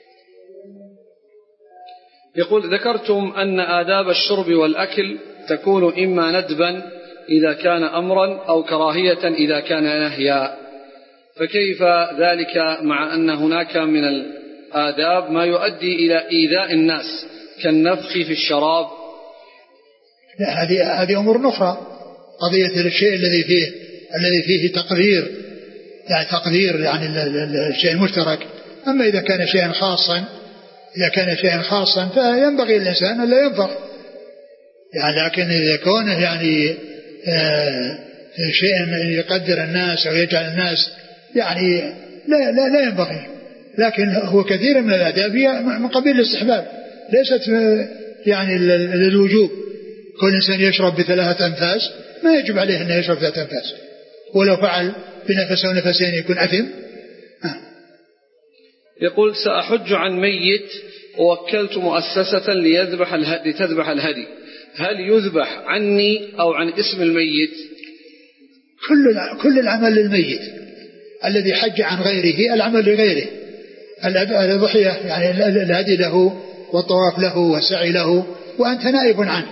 [SPEAKER 2] يقول: ذكرتم أن آداب الشرب والأكل تكون إما ندبا إذا كان أمرا أو كراهية إذا كان نهيا، فكيف ذلك مع أن هناك من الآداب ما يؤدي إلى إيذاء الناس كالنفخ في الشراب؟
[SPEAKER 1] لا، هذه هذه أمور أخرى. قضية الشيء الذي فيه الذي فيه تقدير، يعني تقدير يعني الشيء المشترك. أما إذا كان شيئا خاصا إذا كان شيئا خاصا فينبغي الإنسان أن لا ينفخ يعني. لكن إذا كونه يعني آه شيئا يقدر الناس أو يجعل الناس يعني لا لا لا ينبغي. لكن هو كثير من الآداب هي من قبيل الاستحباب، ليست يعني للوجوب. كل إنسان يشرب بثلاثة أنفاس ما يجب عليه أن يشرب ثلاثة أنفاس، ولو فعل بنفس أو نفسين يكون أثم. آه.
[SPEAKER 2] يقول: سأحج عن ميت ووكلت مؤسسة ليذبح الهدي تذبح الهدي، هل يذبح عني أو عن اسم الميت؟
[SPEAKER 1] كل كل العمل للميت. الذي حج عن غيره العمل لغيره. الضحية يعني الهدي له والطواف له والسعي له وأنت نائب عنه.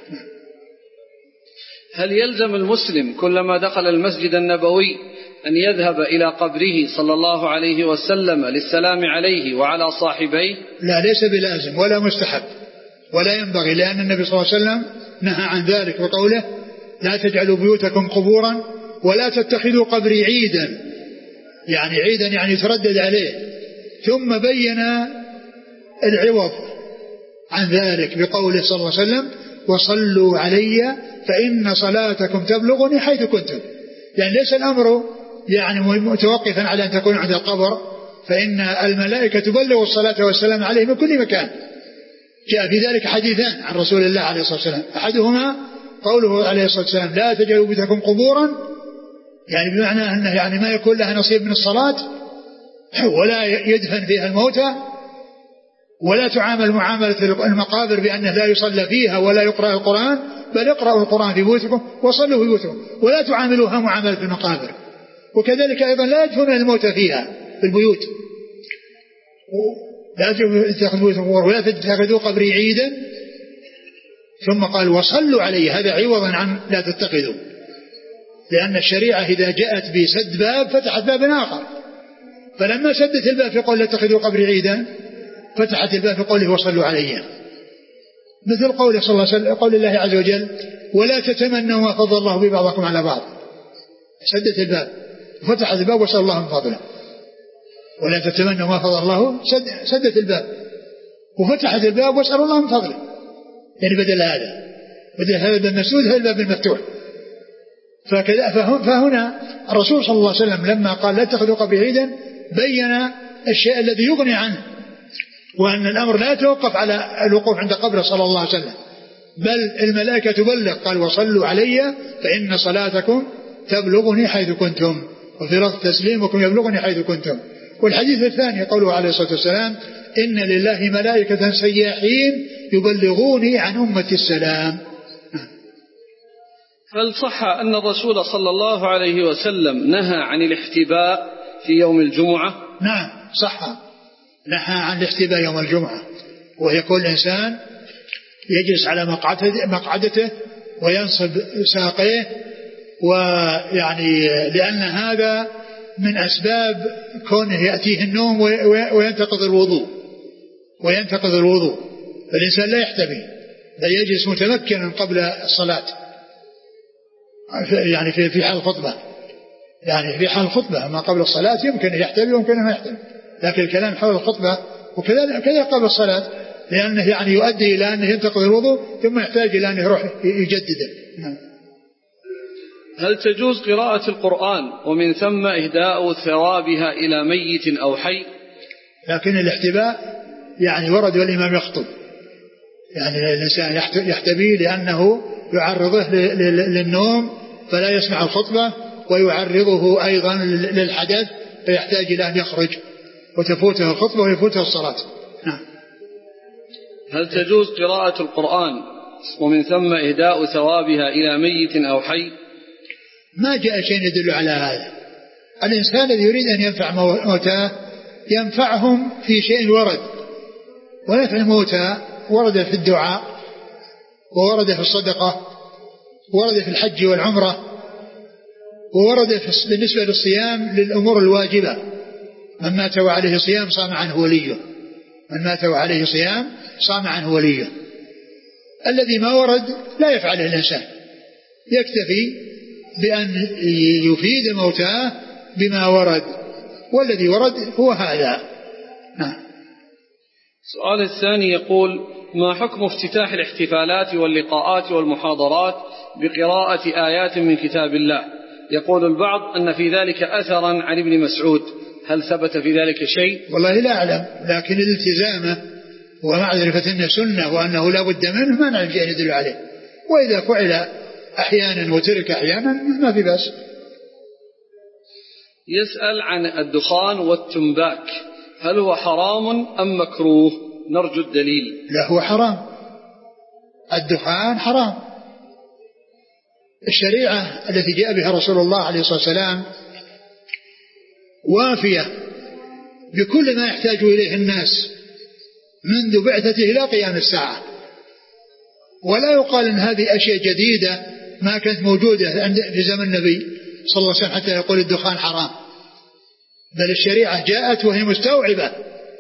[SPEAKER 2] هل يلزم المسلم كلما دخل المسجد النبوي أن يذهب إلى قبره صلى الله عليه وسلم للسلام عليه وعلى صاحبيه؟
[SPEAKER 1] لا، ليس بلازم ولا مستحب ولا ينبغي، لأن النبي صلى الله عليه وسلم نهى عن ذلك وقوله: لا تجعلوا بيوتكم قبورا ولا تتخذوا قبري عيدا، يعني عيدا يعني يتردد عليه. ثم بين العوض عن ذلك بقوله صلى الله عليه وسلم: وصلوا علي فإن صلاتكم تبلغني حيث كنتم. يعني ليس الأمر يعني متوقفا على أن تكون عند القبر، فإن الملائكة تبلغ الصلاة والسلام عليه من كل مكان. جاء في ذلك حديثان عن رسول الله عليه الصلاة والسلام، أحدهما قوله عليه الصلاة والسلام: لا تجعلوا بيوتكم قبورا، يعني بمعنى أنه يعني ما يكون لها نصيب من الصلاة ولا يدفن فيها الموتى، ولا تعامل معاملة المقابر بأنه لا يصلى فيها ولا يقرأ القرآن، بل اقرأوا القرآن في بيوتكم وصلوا في بيوتكم، ولا تعاملوها معاملة المقابر. وكذلك أيضا لا يدفن الموتى فيها في البيوت، لا تتخذوا ولا تتخذوا قبري عيدا. ثم قال: وصلوا علي، هذا عوضا عن لا تتخذوا، لأن الشريعة إذا جاءت بسد باب فتحت باب آخر، فلما سدت الباب في قول لا تتخذوا قبري عيدا فتحت الباب في قوله: وصلوا علي، مثل قول صلى الله عليه وسلم قول الله عز وجل: ولا تتمنوا ما فضل الله ببعضكم على بعض. سدت الباب فتحت الباب وصلى الله من فضله. ولا تتمنوا ما فضل الله، سدت الباب وفتحت الباب وصلى الله من فضله. يعني بدل هذا بدل هذا الباب مسدود، هذا الباب المفتوح. فكذا فهنا الرسول صلى الله عليه وسلم لما قال لا تتخذوا قبري عيدا بين الشيء الذي يغني عنه، وأن الأمر لا يتوقف على الوقوف عند قبره صلى الله عليه وسلم، بل الملائكة تبلغ. قال: وصلوا علي فإن صلاتكم تبلغني حيث كنتم، وفي لفظ تسليمكم يبلغني حيث كنتم. والحديث الثاني قوله عليه الصلاة والسلام: إن لله ملائكة سياحين يبلغوني عن أمة السلام.
[SPEAKER 2] هل صح أن الرسول صلى الله عليه وسلم نهى عن الاحتباء في يوم الجمعة؟
[SPEAKER 1] نعم صح، نهى عن الاحتباء يوم الجمعة، وهي كل إنسان يجلس على مقعدته وينصب ساقيه، ويعني لأن هذا من أسباب كونه يأتيه النوم وينتقض الوضوء وينتقض الوضوء فالإنسان لا يحتبي، بل يجلس متمكنا قبل الصلاة، يعني في في حال الخطبة، يعني في حال الخطبة. ما قبل الصلاة يمكن يحتبي ويمكن ما يحتبي، لكن الكلام حول الخطبة وكذا كذا قبل الصلاة، لأنه يعني يؤدي إلى أنه ينتقض الوضوء ثم يحتاج إلى أن يروح يجدده.
[SPEAKER 2] هل تجوز قراءة القرآن ومن ثم إهداء ثوابها إلى ميت أو حي؟
[SPEAKER 1] لكن الاحتباء يعني ورد والإمام يخطب، يعني الإنسان يحتبي لأنه يعرضه للنوم فلا يسمع الخطبة، ويعرضه أيضا للحدث فيحتاج إلى أن يخرج وتفوته الخطبة ويفوته الصلاة. نعم.
[SPEAKER 2] هل تجوز قراءة القرآن ومن ثم إهداء ثوابها إلى ميت أو حي؟
[SPEAKER 1] ما جاء شيء يدل على هذا. الإنسان الذي يريد أن ينفع موتاه ينفعهم في شيء ورد، ونفع الموتى ورد في الدعاء، وورد في الصدقة، ورد في الحج والعمرة، وورد بالنسبة للصيام للأمور الواجبة. من مات وعليه صيام صام عنه وليه، من مات وعليه صيام صام عنه وليه. الذي ما ورد لا يفعله الإنسان، يكتفي بأن يفيد موتاه بما ورد، والذي ورد هو هذا. نعم.
[SPEAKER 2] السؤال الثاني يقول: ما حكم افتتاح الاحتفالات واللقاءات والمحاضرات بقراءة آيات من كتاب الله؟ يقول البعض أن في ذلك أثرا عن ابن مسعود، هل ثبت في ذلك شيء؟
[SPEAKER 1] والله لا أعلم، لكن الالتزام ومعرفة أنه سنة وأنه لا بد منه ما نعرف شيء يدل عليه، وإذا فعل أحيانا وترك أحيانا ما في بأس.
[SPEAKER 2] يسأل عن الدخان والتنباك، هل هو حرام أم مكروه؟ نرجو الدليل.
[SPEAKER 1] لا، هو حرام، الدخان حرام. الشريعة التي جاء بها رسول الله عليه الصلاة والسلام وافية بكل ما يحتاج إليه الناس منذ بعثته إلى قيام الساعة، ولا يقال أن هذه أشياء جديدة ما كانت موجودة في زمن النبي صلى الله عليه وسلم حتى يقول الدخان حرام، بل الشريعة جاءت وهي مستوعبة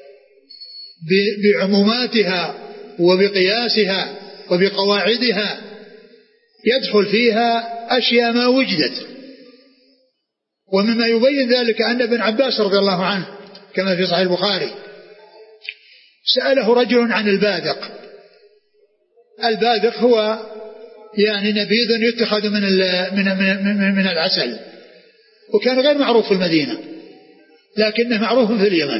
[SPEAKER 1] بعموماتها وبقياسها وبقواعدها، يدخل فيها أشياء ما وجدت. ومما يبين ذلك أن ابن عباس رضي الله عنه كما في صحيح البخاري سأله رجل عن البادق. البادق هو يعني نبيذ يتخذ من من من من العسل، وكان غير معروف في المدينة لكنه معروف في اليمن.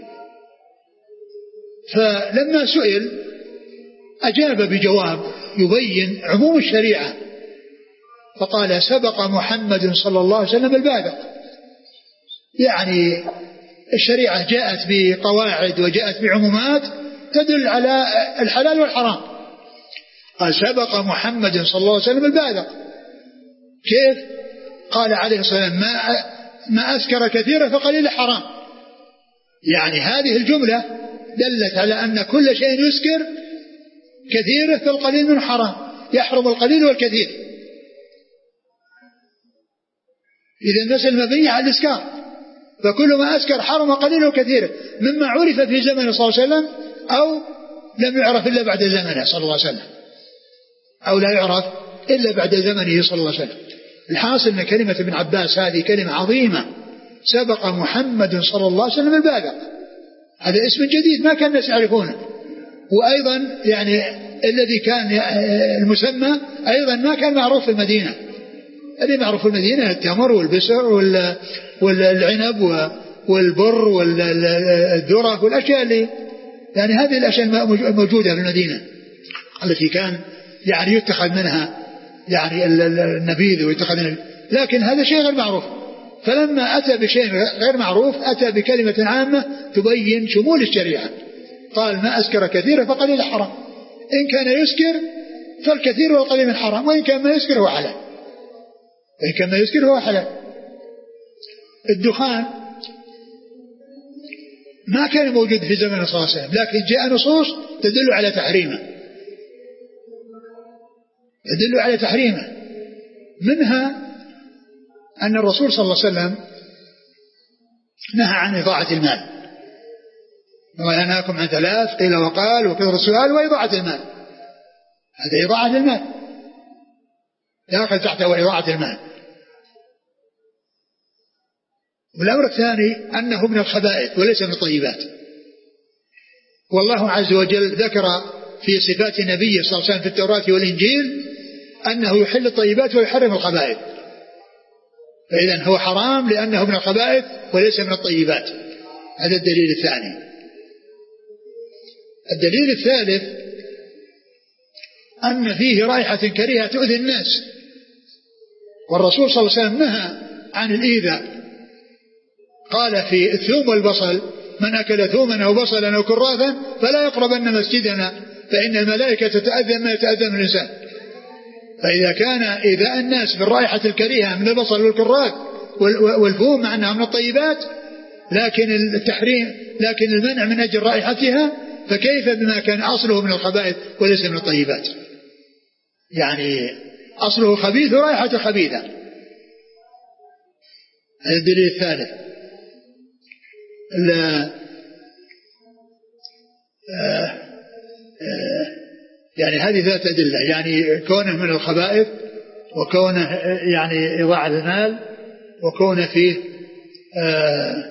[SPEAKER 1] فلما سئل أجاب بجواب يبين عموم الشريعة، فقال: سبق محمد صلى الله عليه وسلم البادق. يعني الشريعة جاءت بقواعد وجاءت بعمومات تدل على الحلال والحرام. قال: سبق محمد صلى الله عليه وسلم البادق. كيف؟ قال عليه الصلاة والسلام: ما, ما أسكر كثيرا فقليل حرام. يعني هذه الجملة دلت على أن كل شيء يسكر كثيره فالقليل من حرام، يحرم القليل والكثير. إذا المسألة مبنية على الإسكار، فكل ما أسكر حرم قليله وكثيره، مما عرف في زمنه صلى الله عليه وسلم أو لم يعرف إلا بعد زمنه صلى الله عليه وسلم، أو لا يعرف إلا بعد زمنه صلى الله عليه وسلم. الحاصل أن كلمة ابن عباس هذه كلمة عظيمة، سبق محمد صلى الله عليه وسلم البادق. هذا اسم جديد ما كان الناس يعرفونه، وأيضا يعني الذي كان المسمى أيضا ما كان معروف في المدينة. اللي معروف في المدينة التمر والبسر والعنب والبر والذرة والأشياء اللي يعني هذه الأشياء الموجودة في المدينة التي كان يعني يتخذ منها يعني النبيذ ويتخذ منها، لكن هذا شيء غير معروف. فلما أتى بشيء غير معروف أتى بكلمة عامة تبين شمول الشريعة. قال: ما أسكر كثيرا فقليل حرام. إن كان يسكر فالكثير والقليل من حرام، وإن كان ما يسكر هو حلال، وإن كان ما يسكر هو حلال. الدخان ما كان موجود في زمن صلى الله عليه وسلم، لكن جاء نصوص تدل على تحريمه، تدل على تحريمه. منها أن الرسول صلى الله عليه وسلم نهى عن إضاعة المال، ونهاكم عن ثلاث قيل وقال وكثرة السؤال وإضاعة المال. هذا إضاعة المال، داخل تحته إضاعة المال. والأمر الثاني أنه من الخبائث وليس من الطيبات. والله عز وجل ذكر في صفات النبي صلى الله عليه وسلم في التوراة والإنجيل أنه يحل الطيبات ويحرم الخبائث. فإذا هو حرام لأنه من الخبائث وليس من الطيبات. هذا الدليل الثاني. الدليل الثالث أن فيه رائحة كريهة تؤذي الناس، والرسول صلى الله عليه وسلم نهى عن الإيذاء، قال في الثوم والبصل: من أكل ثوما أو بصلا أو كراثا فلا يقربن مسجدنا فإن الملائكة تتأذى ما يتأذى من الإنسان. فإذا كان إيذاء الناس بالرائحة الكريهة من البصل والكراث والثوم مع أنها من الطيبات، لكن التحريم لكن المنع من أجل رائحتها، فكيف بما كان أصله من الخبائث وليس من الطيبات؟ يعني أصله خبيث ورائحته خبيثة. هذا الدليل الثالث. آه آه يعني هذه ثلاث أدلة، يعني كونه من الخبائث، وكونه يعني إضاعة المال، وكونه فيه آه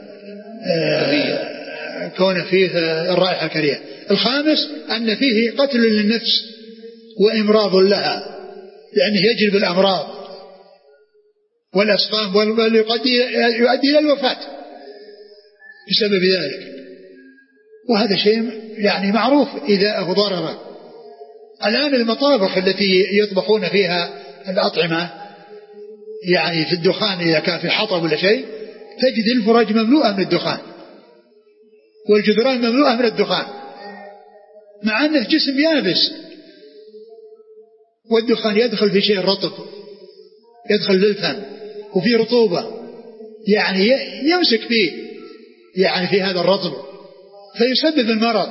[SPEAKER 1] آه كونه فيه الرائحة الكريهة. الخامس أن فيه قتل للنفس وإمراض لها، لأنه يجلب الأمراض والأسقام بل يؤدي إلى الوفاة بسبب ذلك، وهذا شيء يعني معروف إذا ضرر. الآن المطابخ التي يطبخون فيها الأطعمة يعني في الدخان، إذا كان في حطب ولا شيء، تجد الفرج مملوءة من الدخان والجدران مملوءة من الدخان، مع أنه جسم يابس، والدخان يدخل في شيء رطب، يدخل للفم وفي رطوبة، يعني يمسك فيه يعني في هذا الرطب فيسبب المرض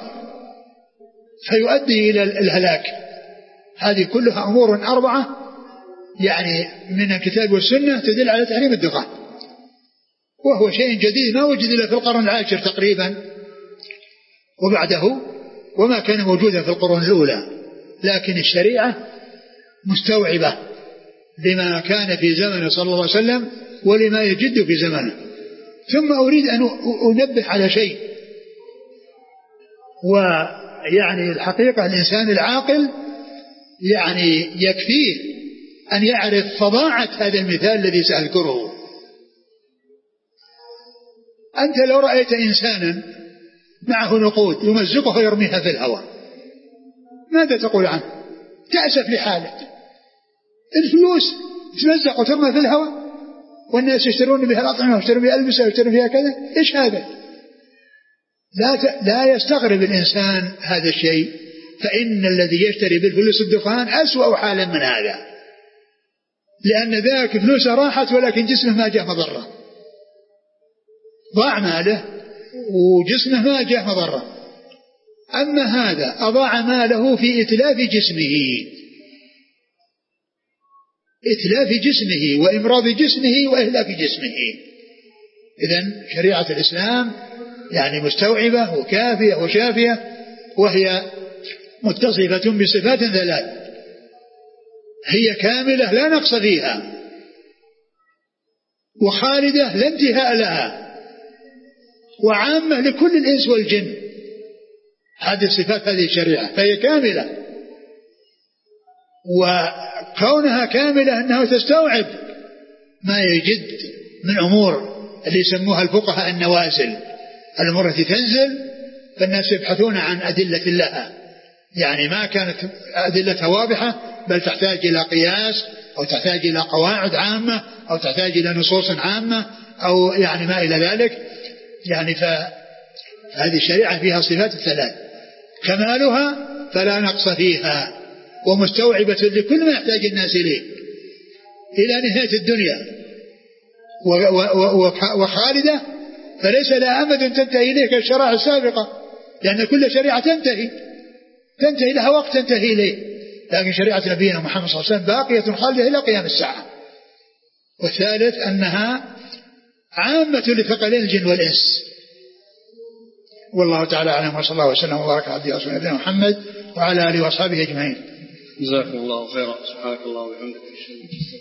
[SPEAKER 1] فيؤدي إلى الهلاك. هذه كلها أمور أربعة يعني من الكتاب والسنة تدل على تحريم الدخان، وهو شيء جديد ما وجد إلا في القرن العاشر تقريبا وبعده، وما كان موجودا في القرون الأولى، لكن الشريعة مستوعبة لما كان في زمنه صلى الله عليه وسلم ولما يجد في زمنه. ثم أريد أن أنبه على شيء، ويعني الحقيقة الإنسان العاقل يعني يكفيه أن يعرف فظاعة هذا المثال الذي سأذكره. أنت لو رأيت إنسانا معه نقود يمزقها ويرميها في الهواء، ماذا تقول عنه؟ تأسف لحالك. الفلوس تمزق وترمى في الهواء، والناس يشترون بها الأطعمة ويشترون بها الألبسة ويشترون بها كذا، إيش هذا؟ لا لا يستغرب الإنسان هذا الشيء، فإن الذي يشتري بالفلوس الدخان أسوأ حالا من هذا، لأن ذاك فلوسه راحت ولكن جسمه ما جاء مضرة، ضاع ماله وجسمه ما جاء مضرة. أما هذا أضاع ماله في إتلاف جسمه إتلاف جسمه وإمراض جسمه وإهلاك جسمه. إذن شريعة الإسلام يعني مستوعبة وكافية وشافية، وهي متصفة بصفات ثلاث، هي كاملة لا نقص فيها، وخالدة لا انتهاء لها، وعامة لكل الإنس والجن. هذه الصفات هذه الشريعة، فهي كاملة، وكونها كاملة أنها تستوعب ما يجد من أمور اللي يسموها الفقهاء النوازل، الأمور التي تنزل فالناس يبحثون عن أدلة لها، يعني ما كانت أدلتها واضحة بل تحتاج إلى قياس أو تحتاج إلى قواعد عامة أو تحتاج إلى نصوص عامة أو يعني ما إلى ذلك. يعني فهذه الشريعة فيها صفات الثلاث، كمالها فلا نقص فيها، ومستوعبة لكل ما يحتاج الناس إليه إلى نهاية الدنيا، وخالدة فليس لها أمد تنتهي إليه كالشرائع السابقة، لأن كل شريعة تنتهي تنتهي لها وقت تنتهي إليه، لكن شريعة نبينا محمد صلى الله عليه وسلم باقية خالدة إلى قيام الساعة. والثالث أنها عامة لثقلين الجن والإنس. والله تعالى أعلم، وصلى الله وسلم وبارك على عبده ورسوله نبينا محمد وعلى آله وأصحابه أجمعين.
[SPEAKER 2] جزاكم الله خيرا. سبحانك اللهم وبحمدك.